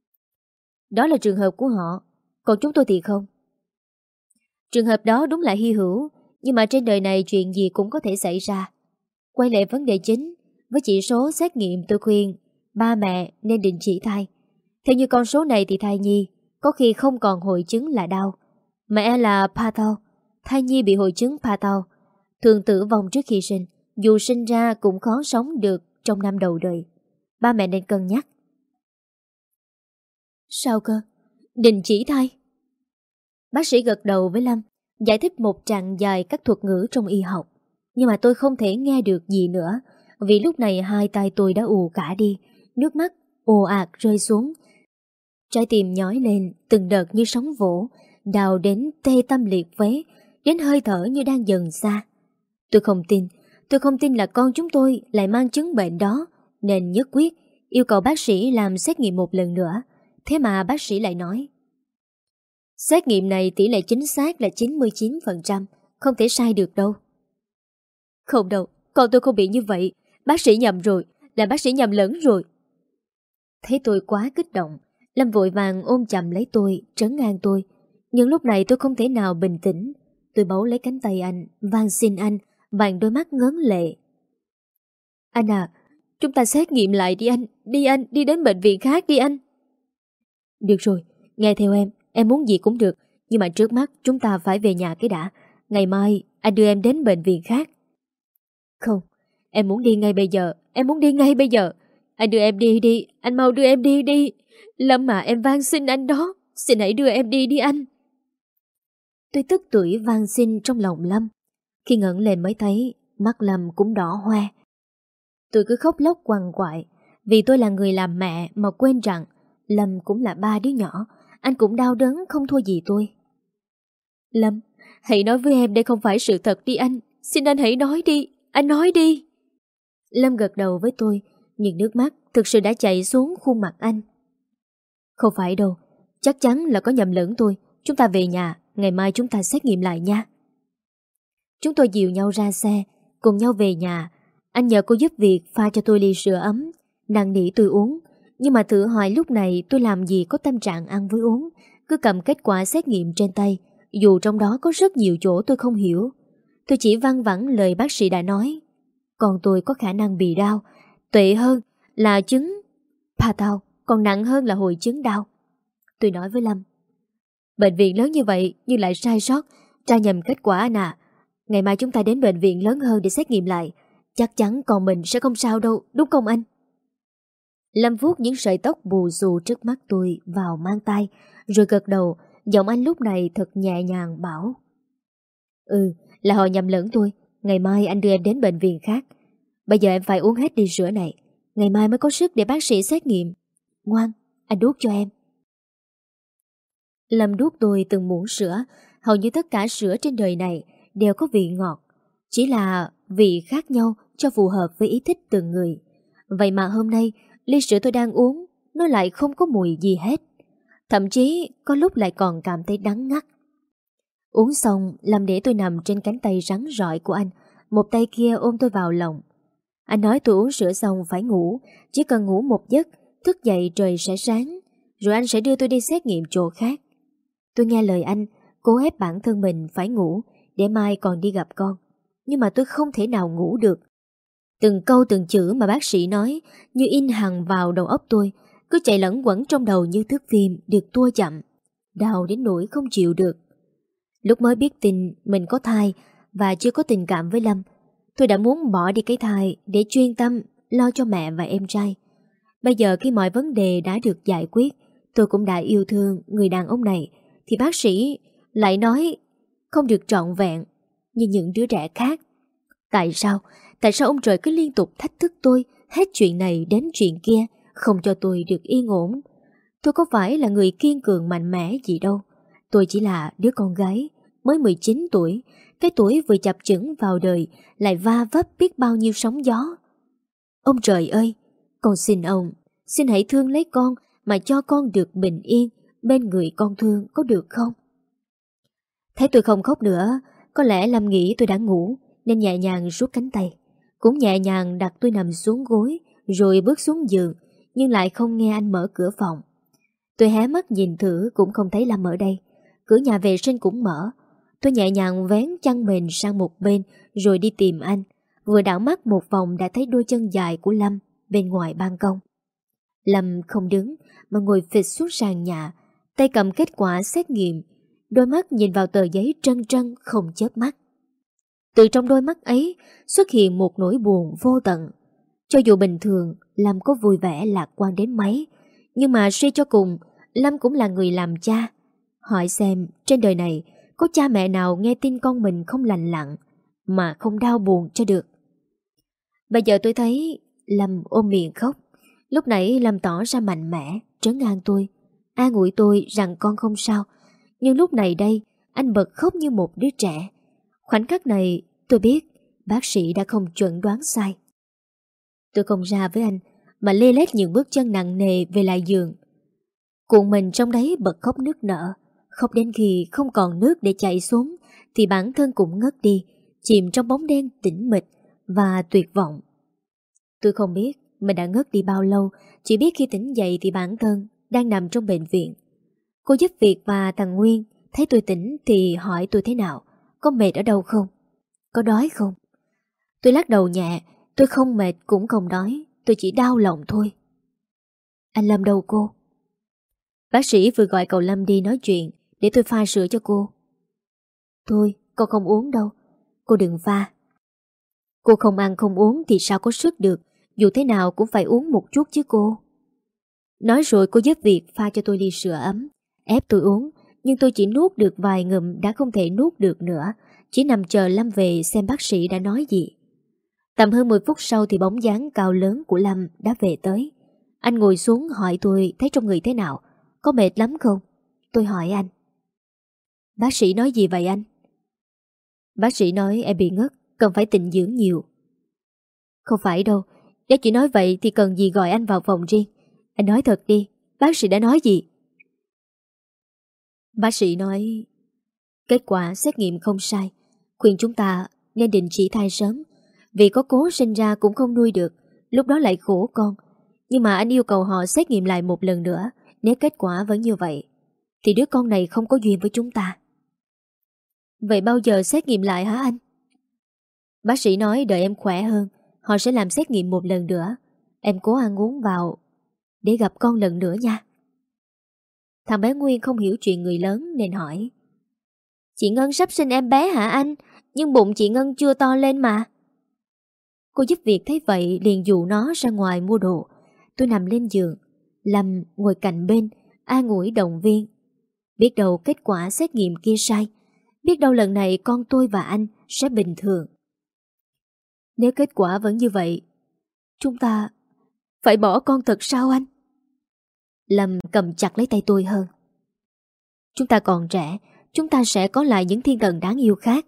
Đó là trường hợp của họ, còn chúng tôi thì không. Trường hợp đó đúng là hy hữu, nhưng mà trên đời này chuyện gì cũng có thể xảy ra. Quay lại vấn đề chính, với chỉ số xét nghiệm tôi khuyên ba mẹ nên đình chỉ thai. Theo như con số này thì thai nhi có khi không còn hội chứng là đau, mà e là patho. Thai nhi bị hội chứng patho thường tử vong trước khi sinh, dù sinh ra cũng khó sống được trong năm đầu đời. Ba mẹ nên cân nhắc. Sao cơ? Đình chỉ thai? Bác sĩ gật đầu với Lâm, giải thích một tràng dài các thuật ngữ trong y học. Nhưng mà tôi không thể nghe được gì nữa, vì lúc này hai tay tôi đã ù cả đi, nước mắt ồ ạt rơi xuống. Trái tim nhói lên từng đợt như sóng vỗ, đào đến tê tâm liệt phế, đến hơi thở như đang dần xa. Tôi không tin là con chúng tôi lại mang chứng bệnh đó, nên nhất quyết yêu cầu bác sĩ làm xét nghiệm một lần nữa. Thế mà bác sĩ lại nói: Xét nghiệm này tỷ lệ chính xác là 99%, không thể sai được đâu. Không đâu, con tôi không bị như vậy. Bác sĩ nhầm rồi, là bác sĩ nhầm lẫn rồi. Thấy tôi quá kích động, Lâm vội vàng ôm chầm lấy tôi, trấn an tôi. Nhưng lúc này tôi không thể nào bình tĩnh. Tôi bấu lấy cánh tay anh, van xin anh, bằng đôi mắt ngấn lệ. Anh à, chúng ta xét nghiệm lại đi anh. Đi đến bệnh viện khác đi anh. Được rồi, nghe theo em muốn gì cũng được. Nhưng mà trước mắt chúng ta phải về nhà cái đã. Ngày mai anh đưa em đến bệnh viện khác. Không, em muốn đi ngay bây giờ. Anh đưa em đi, anh mau đưa em đi. Lâm mà em van xin anh đó. Xin hãy đưa em đi anh. Tôi tức tưởi van xin trong lòng Lâm. Khi ngẩng lên mới thấy mắt Lâm cũng đỏ hoe. Tôi cứ khóc lóc quằn quại, vì tôi là người làm mẹ mà quên rằng Lâm cũng là ba đứa nhỏ. Anh cũng đau đớn không thua gì tôi. Lâm, hãy nói với em đây không phải sự thật đi anh. Xin anh hãy nói đi, anh nói đi. Lâm gật đầu với tôi, nhưng nước mắt thực sự đã chảy xuống khuôn mặt anh. Không phải đâu, chắc chắn là có nhầm lẫn tôi. Chúng ta về nhà, ngày mai chúng ta xét nghiệm lại nha. Chúng tôi dìu nhau ra xe, cùng nhau về nhà. Anh nhờ cô giúp việc pha cho tôi ly sữa ấm, năn nỉ tôi uống. Nhưng mà thử hỏi lúc này tôi làm gì có tâm trạng ăn với uống, cứ cầm kết quả xét nghiệm trên tay, dù trong đó có rất nhiều chỗ tôi không hiểu. Tôi chỉ văng vẳng lời bác sĩ đã nói. Còn tôi có khả năng bị đau. Tệ hơn là chứng Patau, còn nặng hơn là hội chứng đau. Tôi nói với Lâm. Bệnh viện lớn như vậy nhưng lại sai sót, tra nhầm kết quả anh à. Ngày mai chúng ta đến bệnh viện lớn hơn để xét nghiệm lại. Chắc chắn còn mình sẽ không sao đâu, đúng không anh? Lâm vuốt những sợi tóc bù xù trước mắt tôi vào mang tay, rồi gật đầu. Giọng anh lúc này thật nhẹ nhàng bảo. Là họ nhầm lẫn tôi. Ngày mai anh đưa em đến bệnh viện khác. Bây giờ em phải uống hết ly sữa này. Ngày mai mới có sức để bác sĩ xét nghiệm. Ngoan, anh đút cho em. Lâm đút tôi từng muỗng sữa. Hầu như tất cả sữa trên đời này đều có vị ngọt, chỉ là vị khác nhau cho phù hợp với ý thích từng người. Vậy mà hôm nay ly sữa tôi đang uống nó lại không có mùi gì hết. Thậm chí có lúc lại còn cảm thấy đắng ngắt. Uống xong, Lâm để tôi nằm trên cánh tay rắn rỏi của anh, một tay kia ôm tôi vào lòng. Anh nói tôi uống sữa xong phải ngủ, chỉ cần ngủ một giấc, thức dậy trời sẽ sáng, rồi anh sẽ đưa tôi đi xét nghiệm chỗ khác. Tôi nghe lời anh, cố ép bản thân mình phải ngủ để mai còn đi gặp con. Nhưng mà tôi không thể nào ngủ được. Từng câu từng chữ mà bác sĩ nói như in hằn vào đầu óc tôi, cứ chạy lẫn quẩn trong đầu như thước phim được tua chậm, đau đến nỗi không chịu được. Lúc mới biết tin mình có thai và chưa có tình cảm với Lâm, tôi đã muốn bỏ đi cái thai để chuyên tâm lo cho mẹ và em trai. Bây giờ khi mọi vấn đề đã được giải quyết, tôi cũng đã yêu thương người đàn ông này, thì bác sĩ lại nói không được trọn vẹn như những đứa trẻ khác. Tại sao? Tại sao ông trời cứ liên tục thách thức tôi hết chuyện này đến chuyện kia, không cho tôi được yên ổn? Tôi có phải là người kiên cường mạnh mẽ gì đâu. Tôi chỉ là đứa con gái mới 19 tuổi, cái tuổi vừa chập chững vào đời lại va vấp biết bao nhiêu sóng gió. Ông trời ơi, con xin ông, xin hãy thương lấy con mà cho con được bình yên bên người con thương, có được không? Thấy tôi không khóc nữa, có lẽ Lâm nghĩ tôi đã ngủ nên nhẹ nhàng rút cánh tay, cũng nhẹ nhàng đặt tôi nằm xuống gối rồi bước xuống giường, nhưng lại không nghe anh mở cửa phòng. Tôi hé mắt nhìn thử cũng không thấy Lâm ở đây. Cửa nhà vệ sinh cũng mở. Tôi nhẹ nhàng vén chăn mền sang một bên rồi đi tìm anh. Vừa đảo mắt một vòng đã thấy đôi chân dài của Lâm bên ngoài ban công. Lâm không đứng mà ngồi phịch xuống sàn nhà, tay cầm kết quả xét nghiệm, đôi mắt nhìn vào tờ giấy trân trân không chớp mắt. Từ trong đôi mắt ấy xuất hiện một nỗi buồn vô tận. Cho dù bình thường Lâm có vui vẻ lạc quan đến mấy, nhưng mà suy cho cùng Lâm cũng là người làm cha. Hỏi xem trên đời này có cha mẹ nào nghe tin con mình không lành lặn mà không đau buồn cho được. Bây giờ tôi thấy Lâm ôm miệng khóc. Lúc nãy Lâm tỏ ra mạnh mẽ, trấn an tôi, an ủi tôi rằng con không sao. Nhưng lúc này đây anh bật khóc như một đứa trẻ. Khoảnh khắc này tôi biết bác sĩ đã không chuẩn đoán sai. Tôi không ra với anh mà lê lết những bước chân nặng nề về lại giường, cuộn mình trong đấy bật khóc nức nở. Khóc đến khi không còn nước để chảy xuống thì bản thân cũng ngất đi, chìm trong bóng đen tĩnh mịch và tuyệt vọng. Tôi không biết mình đã ngất đi bao lâu, chỉ biết khi tỉnh dậy thì bản thân đang nằm trong bệnh viện. Cô giúp việc và thằng Nguyên thấy tôi tỉnh thì hỏi tôi thế nào, có mệt ở đâu không, có đói không. Tôi lắc đầu nhẹ, tôi không mệt cũng không đói, tôi chỉ đau lòng thôi. Anh Lâm đâu cô? Bác sĩ vừa gọi cậu Lâm đi nói chuyện để tôi pha sữa cho cô. Thôi, con không uống đâu, cô đừng pha. Cô không ăn không uống thì sao có sức được, dù thế nào cũng phải uống một chút chứ cô. Nói rồi cô giúp việc pha cho tôi ly sữa ấm, ép tôi uống, nhưng tôi chỉ nuốt được vài ngụm đã không thể nuốt được nữa, chỉ nằm chờ Lâm về xem bác sĩ đã nói gì. Tầm hơn 10 phút sau thì bóng dáng cao lớn của Lâm đã về tới. Anh ngồi xuống hỏi tôi thấy trong người thế nào, có mệt lắm không? Tôi hỏi anh. Bác sĩ nói gì vậy anh? Bác sĩ nói em bị ngất, cần phải tịnh dưỡng nhiều. Không phải đâu, nếu chỉ nói vậy thì cần gì gọi anh vào phòng riêng. Anh nói thật đi, bác sĩ đã nói gì? Bác sĩ nói kết quả xét nghiệm không sai, khuyên chúng ta nên đình chỉ thai sớm, vì có cố sinh ra cũng không nuôi được, lúc đó lại khổ con. Nhưng mà anh yêu cầu họ xét nghiệm lại một lần nữa. Nếu kết quả vẫn như vậy thì đứa con này không có duyên với chúng ta. Vậy bao giờ xét nghiệm lại hả anh? Bác sĩ nói đợi em khỏe hơn, họ sẽ làm xét nghiệm một lần nữa. Em cố ăn uống vào để gặp con lần nữa nha. Thằng bé Nguyên không hiểu chuyện người lớn nên hỏi: Chị Ngân sắp sinh em bé hả anh? Nhưng bụng chị Ngân chưa to lên mà. Cô giúp việc thấy vậy liền dụ nó ra ngoài mua đồ. Tôi nằm lên giường, Lâm ngồi cạnh bên, an ủi động viên. Biết đâu kết quả xét nghiệm kia sai, biết đâu lần này con tôi và anh sẽ bình thường. Nếu kết quả vẫn như vậy, chúng ta phải bỏ con thật sao anh? Lâm cầm chặt lấy tay tôi hơn. Chúng ta còn trẻ, chúng ta sẽ có lại những thiên thần đáng yêu khác.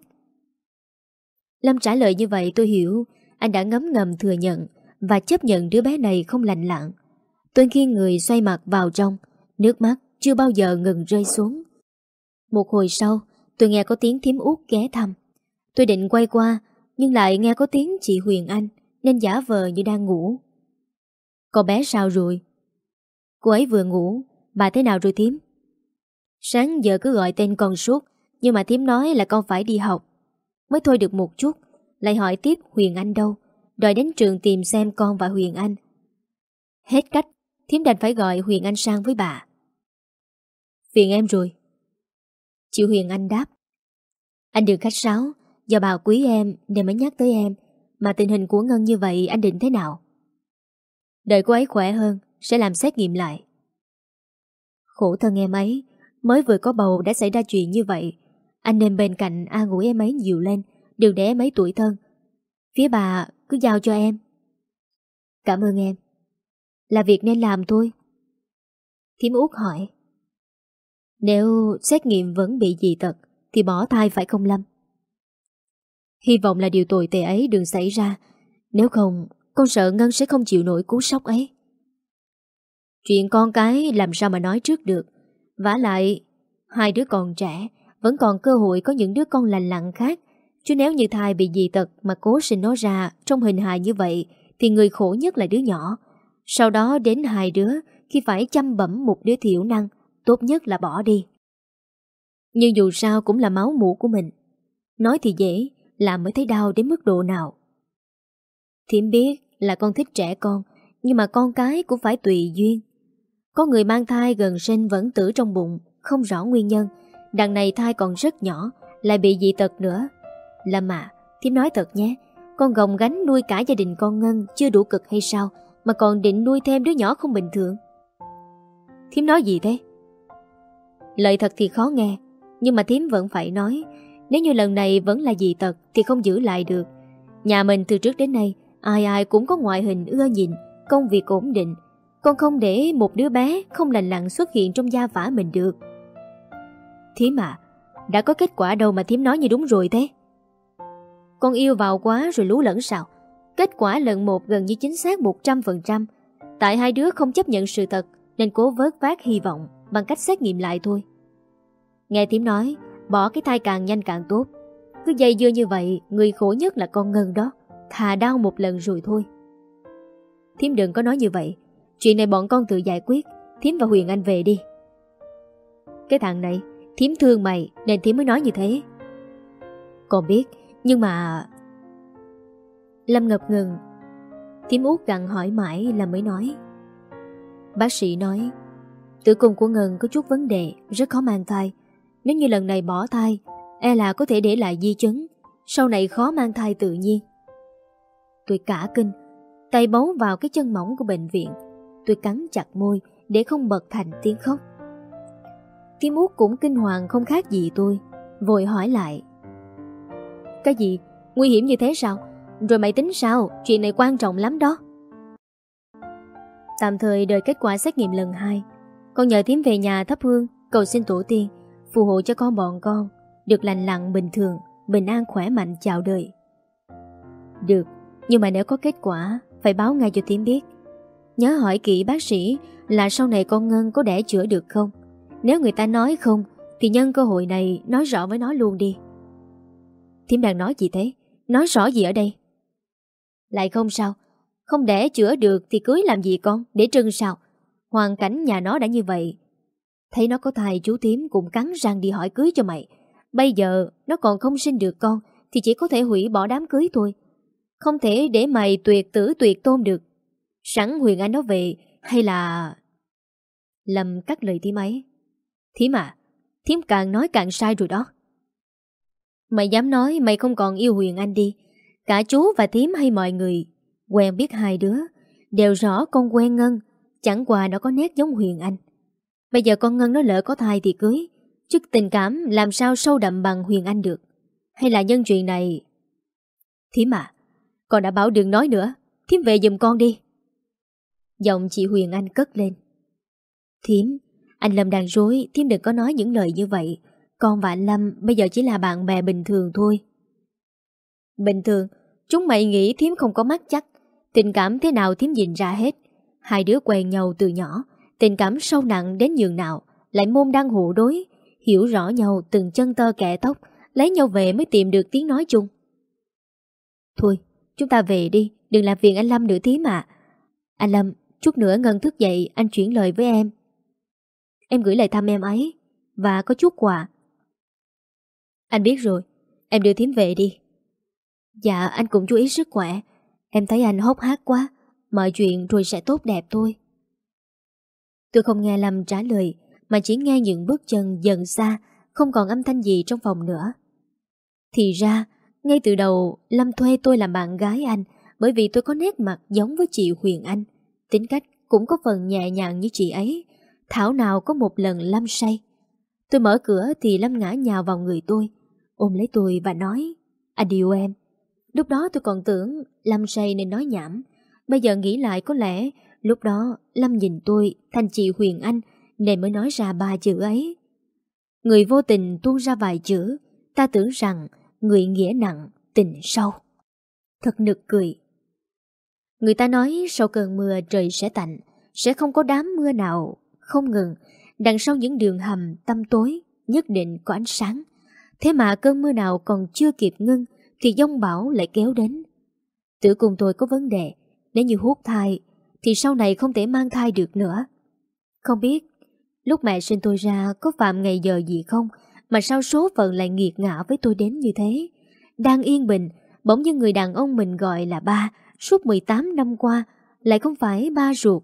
Lâm trả lời như vậy tôi hiểu anh đã ngấm ngầm thừa nhận và chấp nhận đứa bé này không lành lặn. Tôi nghiêng người xoay mặt vào trong, nước mắt chưa bao giờ ngừng rơi xuống. Một hồi sau, tôi nghe có tiếng thím Út ghé thăm. Tôi định quay qua, nhưng lại nghe có tiếng chị Huyền Anh, nên giả vờ như đang ngủ. Con bé sao rồi? Cô ấy vừa ngủ, bà thế nào rồi thím? Sáng giờ cứ gọi tên con suốt, nhưng mà thím nói là con phải đi học. Mới thôi được một chút, lại hỏi tiếp Huyền Anh đâu, đòi đến trường tìm xem con và Huyền Anh. Hết cách, thím đành phải gọi Huyền Anh sang với bà. Phiền em rồi. Chị Huyền Anh đáp. Anh đừng khách sáo, do bà quý em nên mới nhắc tới em. Mà tình hình của Ngân như vậy anh định thế nào? Đợi cô ấy khỏe hơn sẽ làm xét nghiệm lại. Khổ thân em ấy, mới vừa có bầu đã xảy ra chuyện như vậy. Anh nên bên cạnh an ủi em ấy nhiều lên, đừng để em ấy tủi thân. Phía bà cứ giao cho em. Cảm ơn em. Là việc nên làm thôi. Thím Út hỏi. Nếu xét nghiệm vẫn bị dị tật thì bỏ thai phải không Lâm? Hy vọng là điều tồi tệ ấy đừng xảy ra. Nếu không, con sợ Ngân sẽ không chịu nổi cú sốc ấy. Chuyện con cái làm sao mà nói trước được. Vả lại, hai đứa còn trẻ, vẫn còn cơ hội có những đứa con lành lặn khác. Chứ nếu như thai bị dị tật mà cố sinh nó ra trong hình hài như vậy, thì người khổ nhất là đứa nhỏ. Sau đó đến hai đứa, khi phải chăm bẵm một đứa thiểu năng, tốt nhất là bỏ đi. Nhưng dù sao cũng là máu mủ của mình. Nói thì dễ, làm mới thấy đau đến mức độ nào. Thím biết là con thích trẻ con, nhưng mà con cái cũng phải tùy duyên. Có người mang thai gần sinh vẫn tử trong bụng, không rõ nguyên nhân. Đằng này thai còn rất nhỏ, lại bị dị tật nữa. Lâm à, thím nói thật nhé, con gồng gánh nuôi cả gia đình con Ngân chưa đủ cực hay sao, mà còn định nuôi thêm đứa nhỏ không bình thường? Thím nói gì thế? Lời thật thì khó nghe, nhưng mà thím vẫn phải nói. Nếu như lần này vẫn là dị tật thì không giữ lại được. Nhà mình từ trước đến nay ai ai cũng có ngoại hình ưa nhìn, công việc ổn định. Con không để một đứa bé không lành lặn xuất hiện trong gia phả mình được. Thím à, đã có kết quả đâu mà thím nói như đúng rồi thế? Con yêu vào quá rồi lú lẫn sao? Kết quả lần một gần như chính xác 100%. Tại hai đứa không chấp nhận sự thật nên cố vớt vát hy vọng bằng cách xét nghiệm lại thôi. Nghe thím nói, bỏ cái thai càng nhanh càng tốt. Cứ dây dưa như vậy, người khổ nhất là con Ngân đó. Thà đau một lần rồi thôi. Thím đừng có nói như vậy. Chuyện này bọn con tự giải quyết. Thím và Huyền Anh về đi. Cái thằng này, thím thương mày nên thím mới nói như thế. Con biết, nhưng mà... Lâm ngập ngừng. Thím Út gặng hỏi mãi là mới nói. Bác sĩ nói tử cung của Ngân có chút vấn đề, rất khó mang thai. Nếu như lần này bỏ thai, e là có thể để lại di chứng, sau này khó mang thai tự nhiên. Tôi cả kinh, tay bấu vào cái chân mỏng của bệnh viện. Tôi cắn chặt môi để không bật thành tiếng khóc. Thím Út cũng kinh hoàng không khác gì tôi, vội hỏi lại. Cái gì? Nguy hiểm như thế sao? Rồi mày tính sao? Chuyện này quan trọng lắm đó. Tạm thời đợi kết quả xét nghiệm lần 2. Con nhờ thím về nhà thắp hương, cầu xin tổ tiên phù hộ cho bọn con được lành lặn bình thường, bình an khỏe mạnh chào đời. Được, nhưng mà nếu có kết quả phải báo ngay cho thím biết. Nhớ hỏi kỹ bác sĩ là sau này con Ngân có đẻ chữa được không. Nếu người ta nói không thì nhân cơ hội này nói rõ với nó luôn đi. Thím đang nói gì thế? Nói rõ gì ở đây? Lại không sao. Không đẻ chữa được thì cưới làm gì con? Để trưng sao? Hoàn cảnh nhà nó đã như vậy. Thấy nó có thai chú thím cũng cắn răng đi hỏi cưới cho mày. Bây giờ nó còn không sinh được con thì chỉ có thể hủy bỏ đám cưới thôi. Không thể để mày tuyệt tử tuyệt tôn được. Sẵn Huyền Anh nó về hay là... Lâm cắt lời Thím ấy. Thím à, Thím càng nói càng sai rồi đó. Mày dám nói mày không còn yêu Huyền Anh đi. Cả chú và Thím hay mọi người quen biết hai đứa đều rõ con quen Ngân, chẳng qua nó có nét giống Huyền Anh. Bây giờ con Ngân nó lỡ có thai thì cưới, chứ tình cảm làm sao sâu đậm bằng Huyền Anh được. Hay là nhân chuyện này... Thím à, con đã bảo đừng nói nữa. Thím về giùm con đi. Giọng chị Huyền Anh cất lên. Thím, anh Lâm đang rối, thím đừng có nói những lời như vậy. Con và anh Lâm bây giờ chỉ là bạn bè bình thường thôi. Bình thường? Chúng mày nghĩ thím không có mắt chắc. Tình cảm thế nào thím nhìn ra hết. Hai đứa quen nhau từ nhỏ, tình cảm sâu nặng đến nhường nào, lại môn đăng hộ đối, hiểu rõ nhau từng chân tơ kẻ tóc, lấy nhau về mới tìm được tiếng nói chung. Thôi, chúng ta về đi, đừng làm phiền anh Lâm nữa thím à. Anh Lâm, chút nữa Ngân thức dậy, anh chuyển lời với em. Em gửi lời thăm em ấy, và có chút quà. Anh biết rồi, em đưa thím về đi. Dạ, anh cũng chú ý sức khỏe. Em thấy anh hốc hác quá, mọi chuyện rồi sẽ tốt đẹp thôi. Tôi không nghe Lâm trả lời, mà chỉ nghe những bước chân dần xa, không còn âm thanh gì trong phòng nữa. Thì ra, ngay từ đầu Lâm thuê tôi làm bạn gái anh, bởi vì tôi có nét mặt giống với chị Huyền Anh, tính cách cũng có phần nhẹ nhàng như chị ấy. Thảo nào có một lần Lâm say. Tôi mở cửa thì Lâm ngã nhào vào người tôi, ôm lấy tôi và nói: anh yêu em. Lúc đó tôi còn tưởng Lâm say nên nói nhảm. Bây giờ nghĩ lại có lẽ lúc đó Lâm nhìn tôi thành chị Huyền Anh nên mới nói ra ba chữ ấy. Người vô tình tuôn ra vài chữ, ta tưởng rằng người nghĩa nặng tình sâu. Thật nực cười. Người ta nói sau cơn mưa trời sẽ tạnh, sẽ không có đám mưa nào không ngừng. Đằng sau những đường hầm tăm tối nhất định có ánh sáng. Thế mà cơn mưa nào còn chưa kịp ngưng thì giông bão lại kéo đến. Tử cung tôi có vấn đề, nếu như hút thai thì sau này không thể mang thai được nữa. Không biết lúc mẹ sinh tôi ra có phạm ngày giờ gì không, mà sao số phận lại nghiệt ngã với tôi đến như thế. Đang yên bình, bỗng như người đàn ông mình gọi là ba suốt 18 năm qua lại không phải ba ruột.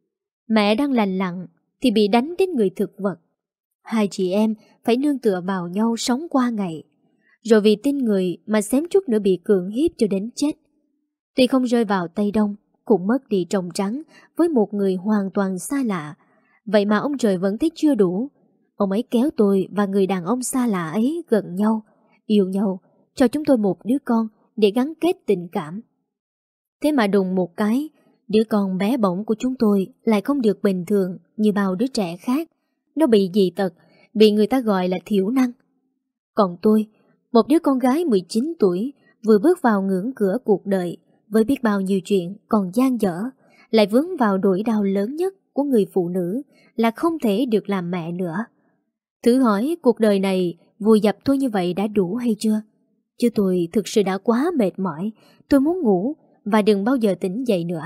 Mẹ đang lành lặn thì bị đánh đến người thực vật. Hai chị em phải nương tựa vào nhau sống qua ngày, rồi vì tin người mà xém chút nữa bị cưỡng hiếp cho đến chết. Tuy không rơi vào tay đông, cũng mất đi tròng trắng với một người hoàn toàn xa lạ. Vậy mà ông trời vẫn thấy chưa đủ. Ông ấy kéo tôi và người đàn ông xa lạ ấy gần nhau, yêu nhau, cho chúng tôi một đứa con để gắn kết tình cảm. Thế mà đùng một cái, đứa con bé bỏng của chúng tôi lại không được bình thường như bao đứa trẻ khác. Nó bị dị tật, bị người ta gọi là thiểu năng. Còn tôi, một đứa con gái 19 tuổi, vừa bước vào ngưỡng cửa cuộc đời, với biết bao nhiêu chuyện còn dang dở, lại vướng vào nỗi đau lớn nhất của người phụ nữ là không thể được làm mẹ nữa. Thử hỏi cuộc đời này vùi dập tôi như vậy đã đủ hay chưa? Chứ tôi thực sự đã quá mệt mỏi, tôi muốn ngủ và đừng bao giờ tỉnh dậy nữa.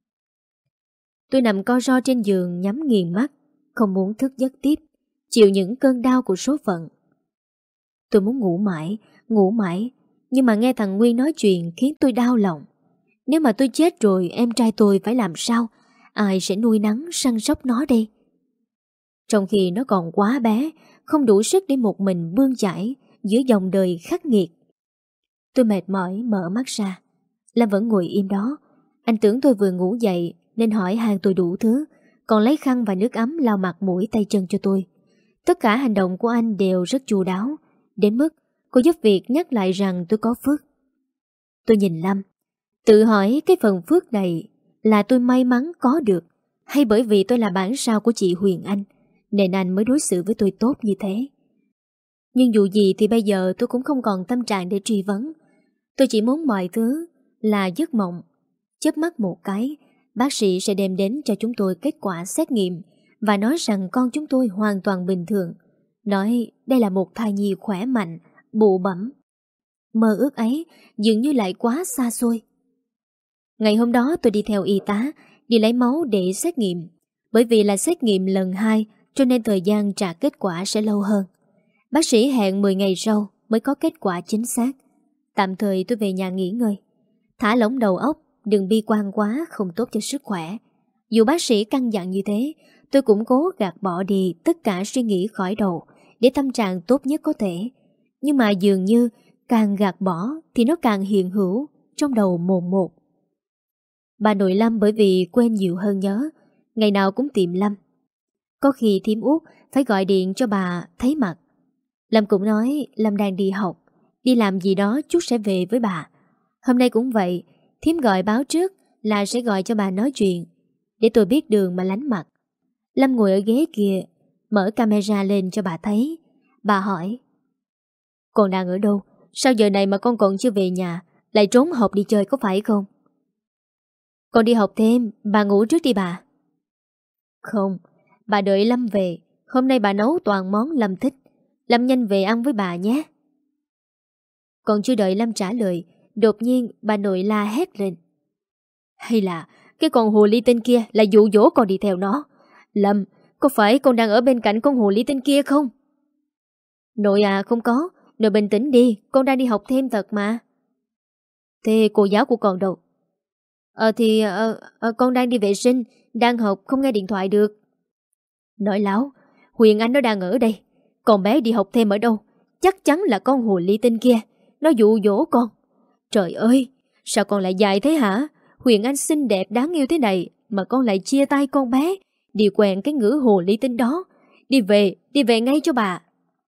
Tôi nằm co ro trên giường nhắm nghiền mắt, không muốn thức giấc tiếp, chịu những cơn đau của số phận. Tôi muốn ngủ mãi, nhưng mà nghe thằng Nguyên nói chuyện khiến tôi đau lòng. Nếu mà tôi chết rồi em trai tôi phải làm sao? Ai sẽ nuôi nấng săn sóc nó đây? Trong khi nó còn quá bé, không đủ sức để một mình bươn chải giữa dòng đời khắc nghiệt. Tôi mệt mỏi mở mắt ra. Lâm vẫn ngồi im đó. Anh tưởng tôi vừa ngủ dậy nên hỏi han tôi đủ thứ, còn lấy khăn và nước ấm lau mặt mũi tay chân cho tôi. Tất cả hành động của anh đều rất chu đáo, đến mức cô giúp việc nhắc lại rằng tôi có phước. Tôi nhìn Lâm, tự hỏi cái phần phước này là tôi may mắn có được, hay bởi vì tôi là bản sao của chị Huyền Anh nên anh mới đối xử với tôi tốt như thế. Nhưng dù gì thì bây giờ tôi cũng không còn tâm trạng để truy vấn. Tôi chỉ muốn mọi thứ là giấc mộng. Chớp mắt một cái, bác sĩ sẽ đem đến cho chúng tôi kết quả xét nghiệm và nói rằng con chúng tôi hoàn toàn bình thường. Nói đây là một thai nhi khỏe mạnh, bụ bẫm. Mơ ước ấy dường như lại quá xa xôi. Ngày hôm đó tôi đi theo y tá, đi lấy máu để xét nghiệm. Bởi vì là xét nghiệm lần 2 cho nên thời gian trả kết quả sẽ lâu hơn. Bác sĩ hẹn 10 ngày sau mới có kết quả chính xác. Tạm thời tôi về nhà nghỉ ngơi. Thả lỏng đầu óc, đừng bi quan quá, không tốt cho sức khỏe. Dù bác sĩ căn dặn như thế, tôi cũng cố gạt bỏ đi tất cả suy nghĩ khỏi đầu để tâm trạng tốt nhất có thể. Nhưng mà dường như càng gạt bỏ thì nó càng hiện hữu trong đầu mồn một. Bà nội Lâm bởi vì quên nhiều hơn nhớ, ngày nào cũng tìm Lâm. Có khi thím Út phải gọi điện cho bà thấy mặt. Lâm cũng nói Lâm đang đi học, đi làm gì đó chút sẽ về với bà. Hôm nay cũng vậy, thím gọi báo trước là sẽ gọi cho bà nói chuyện, để tôi biết đường mà lánh mặt. Lâm ngồi ở ghế kia, mở camera lên cho bà thấy. Bà hỏi: con đang ở đâu? Sao giờ này mà con còn chưa về nhà, lại trốn học đi chơi có phải không? Con đi học thêm, bà ngủ trước đi bà. Không, bà đợi Lâm về. Hôm nay bà nấu toàn món Lâm thích. Lâm nhanh về ăn với bà nhé. Còn chưa đợi Lâm trả lời, đột nhiên bà nội la hét lên: hay là cái con hồ ly tinh kia là dụ dỗ con đi theo nó? Lâm, có phải con đang ở bên cạnh con hồ ly tinh kia không? Nội à, không có. Nội bình tĩnh đi, con đang đi học thêm thật mà. Thế cô giáo của con đâu? Con đang đi vệ sinh, đang học không nghe điện thoại được. Nói láo, Huyền Anh nó đang ở đây. Con bé đi học thêm ở đâu? Chắc chắn là con hồ ly tinh kia, nó dụ dỗ con. Trời ơi, sao con lại dại thế hả? Huyền Anh xinh đẹp đáng yêu thế này mà con lại chia tay con bé, đi quen cái ngữ hồ ly tinh đó. Đi về ngay cho bà.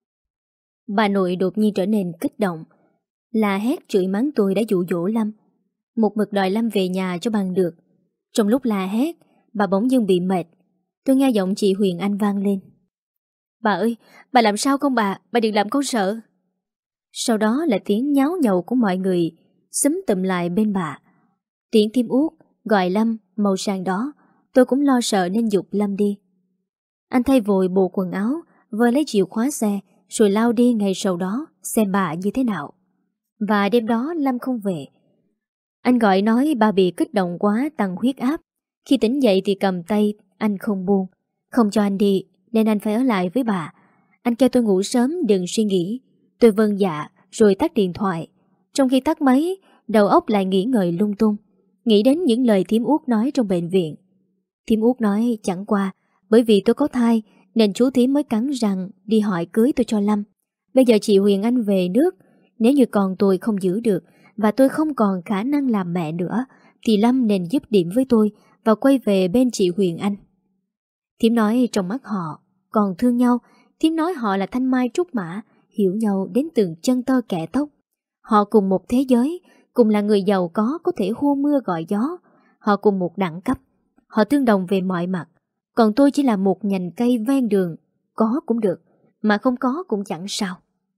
Bà nội đột nhiên trở nên kích động, la hét chửi mắng tôi đã dụ dỗ Lâm, một mực đòi Lâm về nhà cho bằng được. Trong lúc la hét, bà bỗng dưng bị mệt. Tôi nghe giọng chị Huyền Anh vang lên: bà ơi, bà làm sao không bà? Bà đừng làm con sợ. Sau đó là tiếng nháo nhầu của mọi người xúm tụm lại bên bà. Tiếng thím Út gọi Lâm màu sang đó. Tôi cũng lo sợ nên giục Lâm đi. Anh thay vội bộ quần áo, vơ lấy chìa khóa xe, rồi lao đi ngay sau đó xem bà như thế nào. Và đêm đó Lâm không về. Anh gọi nói bà bị kích động quá, tăng huyết áp. Khi tỉnh dậy thì cầm tay anh không buông, không cho anh đi, nên anh phải ở lại với bà. Anh kêu tôi ngủ sớm đừng suy nghĩ. Tôi vâng dạ rồi tắt điện thoại. Trong khi tắt máy, đầu óc lại nghĩ ngợi lung tung, nghĩ đến những lời thím Út nói trong bệnh viện. Thím Út nói chẳng qua bởi vì tôi có thai nên chú thím mới cắn răng đi hỏi cưới tôi cho Lâm. Bây giờ chị Huyền Anh về nước, nếu như con tôi không giữ được và tôi không còn khả năng làm mẹ nữa thì Lâm nên dứt điểm với tôi và quay về bên chị Huyền Anh. Thím nói trong mắt họ còn thương nhau. Thím nói họ là thanh mai trúc mã, hiểu nhau đến từng chân tơ kẽ tóc. Họ cùng một thế giới, cùng là người giàu có thể hô mưa gọi gió. Họ cùng một đẳng cấp, họ tương đồng về mọi mặt. Còn tôi chỉ là một nhành cây ven đường, có cũng được, mà không có cũng chẳng sao.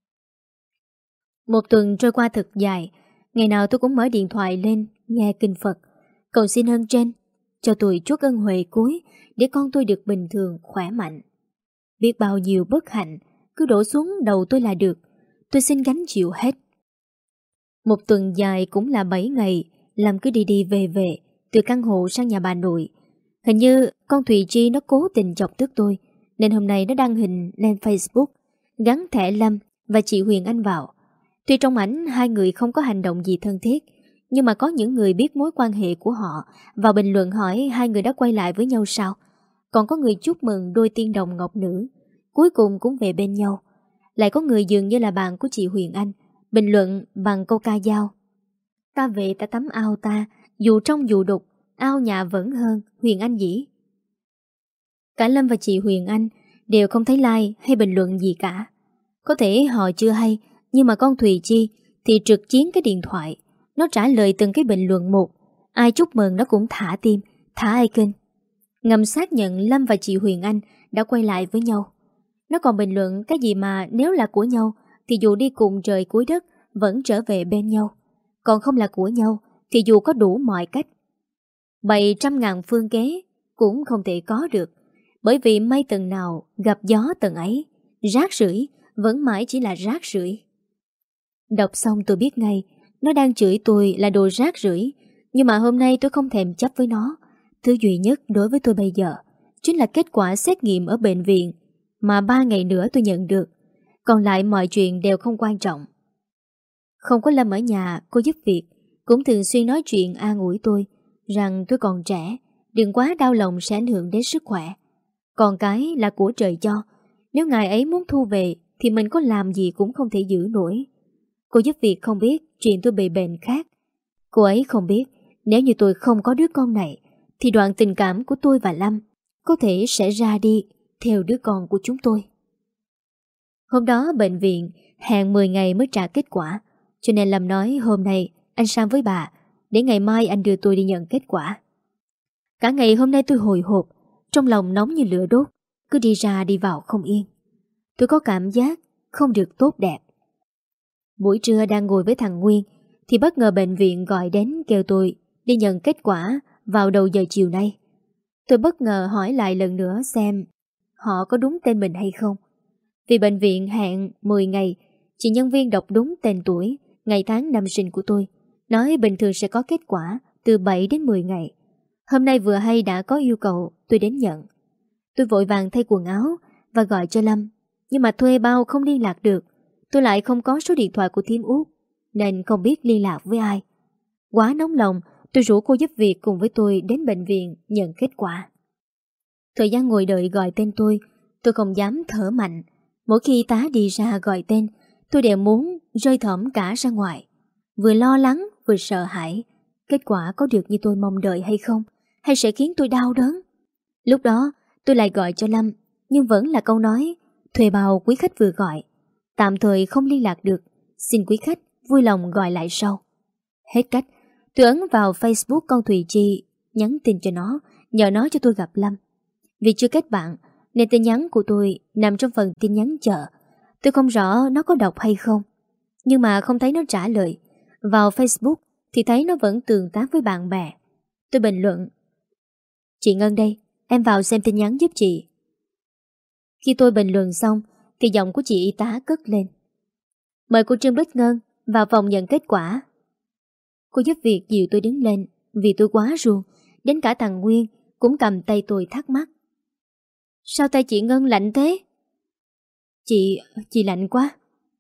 Một tuần trôi qua thật dài. Ngày nào tôi cũng mở điện thoại lên nghe kinh Phật, cầu xin ơn trên cho tôi chút ân huệ cuối để con tôi được bình thường, khỏe mạnh. Biết bao nhiêu bất hạnh cứ đổ xuống đầu tôi là được, tôi xin gánh chịu hết. Một tuần dài cũng là 7 ngày, Lâm cứ đi đi về về từ căn hộ sang nhà bà nội. Hình như con Thùy Chi nó cố tình chọc tức tôi, nên hôm nay nó đăng hình lên Facebook, gắn thẻ Lâm và chị Huyền Anh vào. Tuy trong ảnh hai người không có hành động gì thân thiết, nhưng mà có những người biết mối quan hệ của họ vào bình luận hỏi hai người đã quay lại với nhau sao. Còn có người chúc mừng đôi tiên đồng ngọc nữ cuối cùng cũng về bên nhau. Lại có người dường như là bạn của chị Huyền Anh bình luận bằng câu ca dao: ta về ta tắm ao ta, dù trong dù đục, ao nhà vẫn hơn Huyền Anh dĩ. Cả Lâm và chị Huyền Anh đều không thấy like hay bình luận gì cả. Có thể họ chưa hay, nhưng mà con Thùy Chi thì trực chiến cái điện thoại. Nó trả lời từng cái bình luận một. Ai chúc mừng nó cũng thả tim, thả icon, ngầm xác nhận Lâm và chị Huyền Anh đã quay lại với nhau. Nó còn bình luận cái gì mà nếu là của nhau thì dù đi cùng trời cuối đất vẫn trở về bên nhau, còn không là của nhau thì dù có đủ mọi cách, 700.000 phương kế cũng không thể có được. Bởi vì mây tầng nào gặp gió tầng ấy, rác rưởi vẫn mãi chỉ là rác rưởi. Đọc xong tôi biết ngay nó đang chửi tôi là đồ rác rưởi. Nhưng mà hôm nay tôi không thèm chấp với nó. Thứ duy nhất đối với tôi bây giờ chính là kết quả xét nghiệm ở bệnh viện mà 3 ngày nữa tôi nhận được. Còn lại mọi chuyện đều không quan trọng. Không có Lâm ở nhà, cô giúp việc cũng thường xuyên nói chuyện an ủi tôi rằng tôi còn trẻ, đừng quá đau lòng sẽ ảnh hưởng đến sức khỏe. Còn cái là của trời cho, nếu ngài ấy muốn thu về thì mình có làm gì cũng không thể giữ nổi. Cô giúp việc không biết chuyện tôi bị bệnh khác. Cô ấy không biết nếu như tôi không có đứa con này thì đoạn tình cảm của tôi và Lâm có thể sẽ ra đi theo đứa con của chúng tôi. Hôm đó bệnh viện hẹn 10 ngày mới trả kết quả, cho nên Lâm nói hôm nay anh sang với bà, để ngày mai anh đưa tôi đi nhận kết quả. Cả ngày hôm nay tôi hồi hộp, trong lòng nóng như lửa đốt, cứ đi ra đi vào không yên. Tôi có cảm giác không được tốt đẹp. Buổi trưa đang ngồi với thằng Nguyên thì bất ngờ bệnh viện gọi đến kêu tôi đi nhận kết quả vào đầu giờ chiều nay. Tôi bất ngờ hỏi lại lần nữa xem họ có đúng tên mình hay không. Vì bệnh viện hẹn 10 ngày, chị nhân viên đọc đúng tên tuổi, ngày tháng năm sinh của tôi, nói bình thường sẽ có kết quả từ 7 đến 10 ngày. Hôm nay vừa hay đã có yêu cầu tôi đến nhận. Tôi vội vàng thay quần áo và gọi cho Lâm, nhưng mà thuê bao không liên lạc được. Tôi lại không có số điện thoại của thím Út nên không biết liên lạc với ai. Quá nóng lòng, tôi rủ cô giúp việc cùng với tôi đến bệnh viện nhận kết quả. Thời gian ngồi đợi gọi tên tôi không dám thở mạnh. Mỗi khi tá đi ra gọi tên, tôi đều muốn rơi thỏm cả ra ngoài. Vừa lo lắng vừa sợ hãi. Kết quả có được như tôi mong đợi hay không, hay sẽ khiến tôi đau đớn. Lúc đó tôi lại gọi cho Lâm, nhưng vẫn là câu nói thuê bao quý khách vừa gọi, tạm thời không liên lạc được, xin quý khách vui lòng gọi lại sau. Hết cách, tôi ấn vào Facebook con Thùy Chi, nhắn tin cho nó, nhờ nó cho tôi gặp Lâm. Vì chưa kết bạn nên tin nhắn của tôi nằm trong phần tin nhắn chờ. Tôi không rõ nó có đọc hay không, nhưng mà không thấy nó trả lời. Vào Facebook thì thấy nó vẫn tương tác với bạn bè. Tôi bình luận: "Chị Ngân đây, em vào xem tin nhắn giúp chị." Khi tôi bình luận xong thì giọng của chị y tá cất lên: "Mời cô Trương Bích Ngân vào phòng nhận kết quả." Cô giúp việc dìu tôi đứng lên vì tôi quá run. Đến cả thằng Nguyên cũng cầm tay tôi thắc mắc: "Sao tay chị Ngân lạnh thế?" Chị lạnh quá."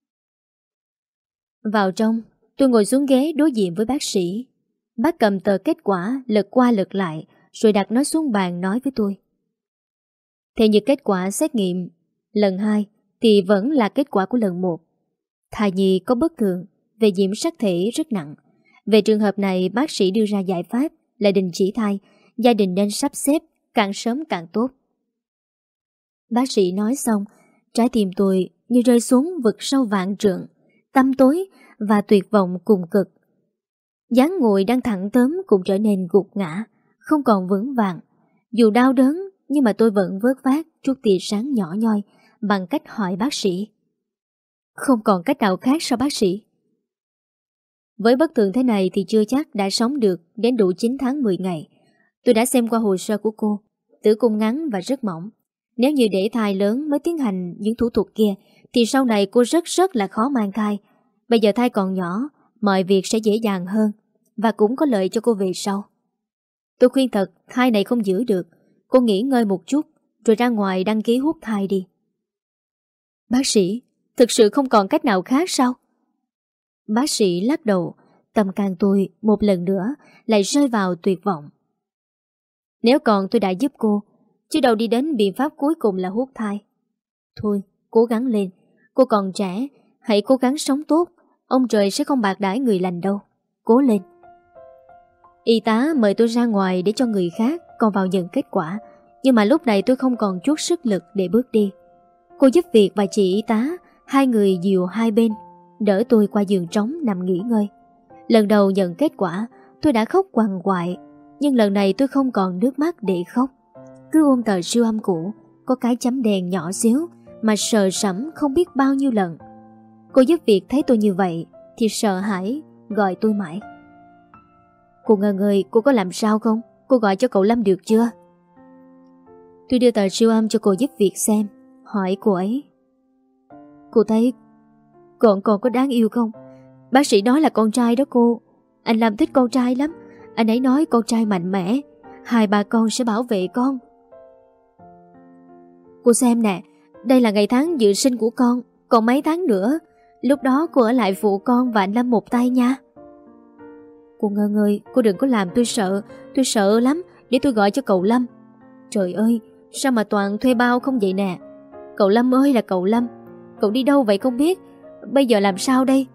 Vào trong, tôi ngồi xuống ghế đối diện với bác sĩ. Bác cầm tờ kết quả lật qua lật lại rồi đặt nó xuống bàn nói với tôi: "Theo như kết quả xét nghiệm lần 2 thì vẫn là kết quả của lần 1. Thai nhi có bất thường về nhiễm sắc thể rất nặng. Về trường hợp này bác sĩ đưa ra giải pháp là đình chỉ thai, gia đình nên sắp xếp càng sớm càng tốt." Bác sĩ nói xong, trái tim tôi như rơi xuống vực sâu vạn trượng, tăm tối và tuyệt vọng cùng cực. Dáng ngồi đang thẳng tớm cũng trở nên gục ngã, không còn vững vàng. Dù đau đớn nhưng mà tôi vẫn vớt vát chút tia sáng nhỏ nhoi bằng cách hỏi bác sĩ: "Không còn cách nào khác sao bác sĩ?" Với bất thường thế này thì chưa chắc đã sống được đến đủ 9 tháng 10 ngày. Tôi đã xem qua hồ sơ của cô, tử cung ngắn và rất mỏng. Nếu như để thai lớn mới tiến hành những thủ thuật kia thì sau này cô rất là khó mang thai. Bây giờ thai còn nhỏ, mọi việc sẽ dễ dàng hơn và cũng có lợi cho cô về sau. Tôi khuyên thật, thai này không giữ được. Cô nghỉ ngơi một chút rồi ra ngoài đăng ký hút thai đi. "Bác sĩ, thực sự không còn cách nào khác sao?" Bác sĩ lắc đầu. Tâm can tôi một lần nữa lại rơi vào tuyệt vọng. "Nếu còn tôi đã giúp cô, chứ đâu đi đến biện pháp cuối cùng là hút thai. Thôi, cố gắng lên. Cô còn trẻ, hãy cố gắng sống tốt. Ông trời sẽ không bạc đãi người lành đâu. Cố lên." Y tá mời tôi ra ngoài để cho người khác còn vào nhận kết quả. Nhưng mà lúc này tôi không còn chút sức lực để bước đi. Cô giúp việc và chị y tá, hai người dìu hai bên, đỡ tôi qua giường trống nằm nghỉ ngơi. Lần đầu nhận kết quả, tôi đã khóc quằn quại. Nhưng lần này tôi không còn nước mắt để khóc. Cứ ôm tờ siêu âm cũ, có cái chấm đèn nhỏ xíu mà sờ sẫm không biết bao nhiêu lần. Cô giúp việc thấy tôi như vậy thì sợ hãi, gọi tôi mãi: "Cô Ngân ơi, cô có làm sao không? Cô gọi cho cậu Lâm được chưa?" Tôi đưa tờ siêu âm cho cô giúp việc xem, hỏi cô ấy: "Cô thấy còn có đáng yêu không? Bác sĩ nói là con trai đó cô. Anh Lâm thích con trai lắm. Anh ấy nói con trai mạnh mẽ, 2-3 con sẽ bảo vệ con." "Cô xem nè, đây là ngày tháng dự sinh của con, còn mấy tháng nữa. Lúc đó cô ở lại phụ con và anh Lâm một tay nha. Cô Ngân ơi, cô đừng có làm tôi sợ lắm, để tôi gọi cho cậu Lâm. Trời ơi, sao mà toàn thuê bao không vậy nè. Cậu Lâm ơi là cậu Lâm, cậu đi đâu vậy không biết, bây giờ làm sao đây?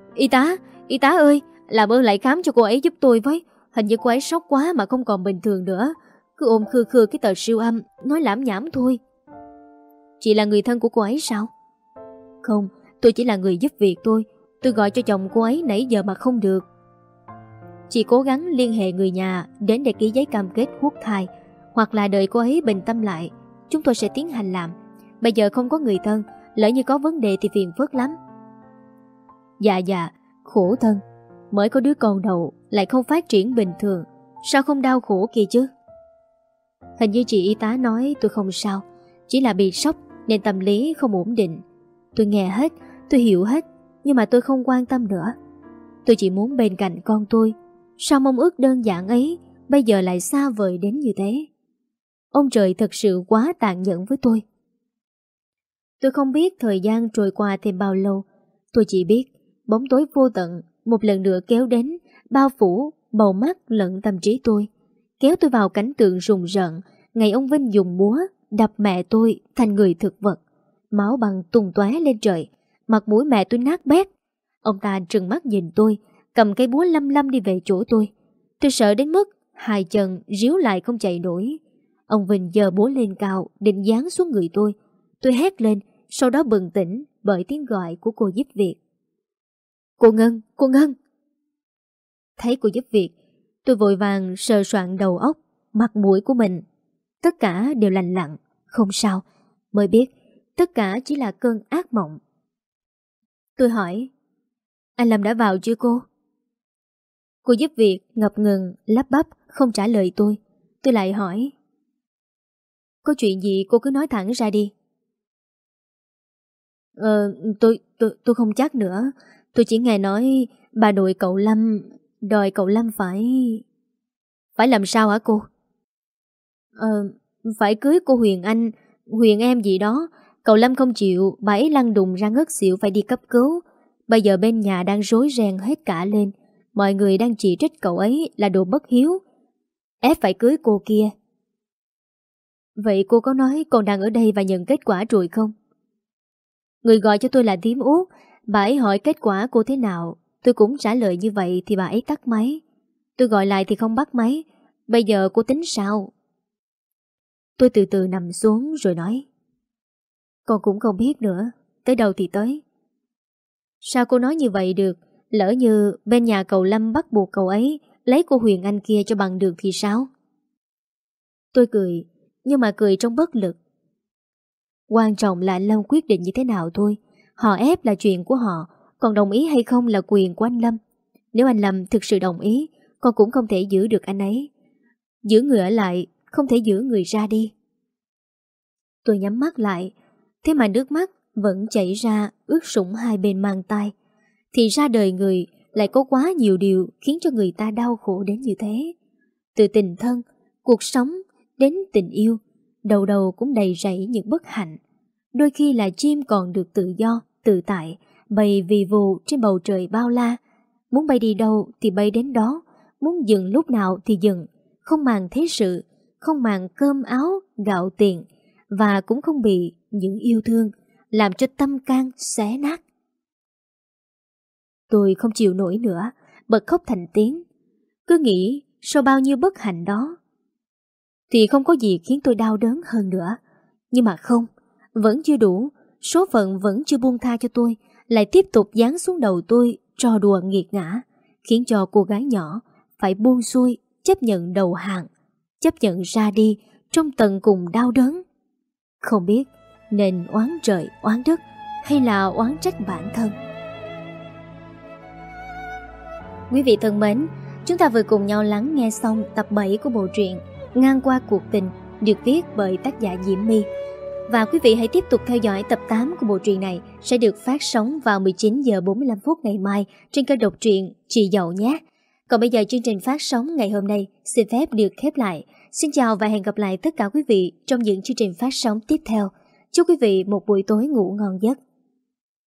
Y tá ơi, làm ơn lại khám cho cô ấy giúp tôi với. Hình như cô ấy sốc quá mà không còn bình thường nữa, cứ ôm khư khư cái tờ siêu âm, nói lảm nhảm thôi. Chị là người thân của cô ấy sao? Không, tôi chỉ là người giúp việc thôi. Tôi gọi cho chồng cô ấy nãy giờ mà không được. Chị cố gắng liên hệ người nhà đến để ký giấy cam kết huốc thai, hoặc là đợi cô ấy bình tâm lại, chúng tôi sẽ tiến hành làm. Bây giờ không có người thân, lỡ như có vấn đề thì phiền phức lắm. Dạ, khổ thân. Mới có đứa con đầu lại không phát triển bình thường, sao không đau khổ kìa chứ. Hình như chị y tá nói tôi không sao, chỉ là bị sốc nên tâm lý không ổn định. Tôi nghe hết, tôi hiểu hết, nhưng mà tôi không quan tâm nữa. Tôi chỉ muốn bên cạnh con tôi. Sao mong ước đơn giản ấy bây giờ lại xa vời đến như thế? Ông trời thật sự quá tàn nhẫn với tôi. Tôi không biết thời gian trôi qua thêm bao lâu. Tôi chỉ biết bóng tối vô tận một lần nữa kéo đến, bao phủ bầu mắt lẫn tâm trí tôi, kéo tôi vào cảnh tượng rùng rợn. Ngày ông Vinh dùng búa đập mẹ tôi thành người thực vật, máu băng tung tóe lên trời, mặt mũi mẹ tôi nát bét. Ông ta trừng mắt nhìn tôi, cầm cây búa lăm lăm đi về chỗ tôi. Tôi sợ đến mức hai chân ríu lại không chạy nổi. Ông Vinh giơ búa lên cao định giáng xuống người tôi. Tôi hét lên, sau đó bừng tỉnh bởi tiếng gọi của cô giúp việc. Cô Ngân. Thấy cô giúp việc, tôi vội vàng sờ soạn đầu óc, mặt mũi của mình. Tất cả đều lành lặn, không sao. Mới biết tất cả chỉ là cơn ác mộng. Tôi hỏi, anh Lâm đã vào chưa cô? Cô giúp việc ngập ngừng, lắp bắp, không trả lời tôi. Tôi lại hỏi, có chuyện gì cô cứ nói thẳng ra đi. Tôi không chắc nữa. Tôi chỉ nghe nói bà nội cậu Lâm đòi cậu Lâm phải làm sao hả cô? Phải cưới cô Huyền em gì đó. Cậu Lâm không chịu, bà ấy lăn đùng ra ngất xỉu phải đi cấp cứu. Bây giờ bên nhà đang rối ren hết cả lên. Mọi người đang chỉ trích cậu ấy là đồ bất hiếu, ép phải cưới cô kia. Vậy cô có nói còn đang ở đây và nhận kết quả rồi không? Người gọi cho tôi là Tím Út. Bà ấy hỏi kết quả cô thế nào, tôi cũng trả lời như vậy thì bà ấy tắt máy. Tôi gọi lại thì không bắt máy. Bây giờ cô tính sao? Tôi từ từ nằm xuống rồi nói, con cũng không biết nữa, tới đâu thì tới. Sao cô nói như vậy được? Lỡ như bên nhà cậu Lâm bắt buộc cậu ấy lấy cô Huyền Anh kia cho bằng được thì sao? Tôi cười, nhưng mà cười trong bất lực. Quan trọng là anh Lâm quyết định như thế nào thôi. Họ ép là chuyện của họ, còn đồng ý hay không là quyền của anh Lâm. Nếu anh Lâm thực sự đồng ý, con cũng không thể giữ được anh ấy. Giữ người ở lại, không thể giữ người ra đi. Tôi nhắm mắt lại, thế mà nước mắt vẫn chảy ra ướt sũng hai bên mang tai. Thì ra đời người lại có quá nhiều điều khiến cho người ta đau khổ đến như thế. Từ tình thân, cuộc sống đến tình yêu, đầu đầu cũng đầy rẫy những bất hạnh. Đôi khi là chim còn được tự do, tự tại, bay vì vù trên bầu trời bao la. Muốn bay đi đâu thì bay đến đó, muốn dừng lúc nào thì dừng, không màng thế sự, không màng cơm áo, gạo tiền, và cũng không bị những yêu thương làm cho tâm can xé nát. Tôi không chịu nổi nữa, bật khóc thành tiếng. Cứ nghĩ sau bao nhiêu bất hạnh đó thì không có gì khiến tôi đau đớn hơn nữa. Nhưng mà không, vẫn chưa đủ. Số phận vẫn chưa buông tha cho tôi, lại tiếp tục giáng xuống đầu tôi trò đùa nghiệt ngã, khiến cho cô gái nhỏ phải buông xuôi, chấp nhận đầu hàng, chấp nhận ra đi trong tận cùng đau đớn. Không biết nên oán trời oán đất hay là oán trách bản thân. Quý vị thân mến, chúng ta vừa cùng nhau lắng nghe xong tập 7 của bộ truyện Ngang qua cuộc tình được viết bởi tác giả Diễm My. Và quý vị hãy tiếp tục theo dõi tập 8 của bộ truyện này sẽ được phát sóng vào 19 giờ 45 phút ngày mai trên kênh độc truyện Chị Dậu nhé. Còn bây giờ chương trình phát sóng ngày hôm nay xin phép được khép lại. Xin chào và hẹn gặp lại tất cả quý vị trong những chương trình phát sóng tiếp theo. Chúc quý vị một buổi tối ngủ ngon giấc.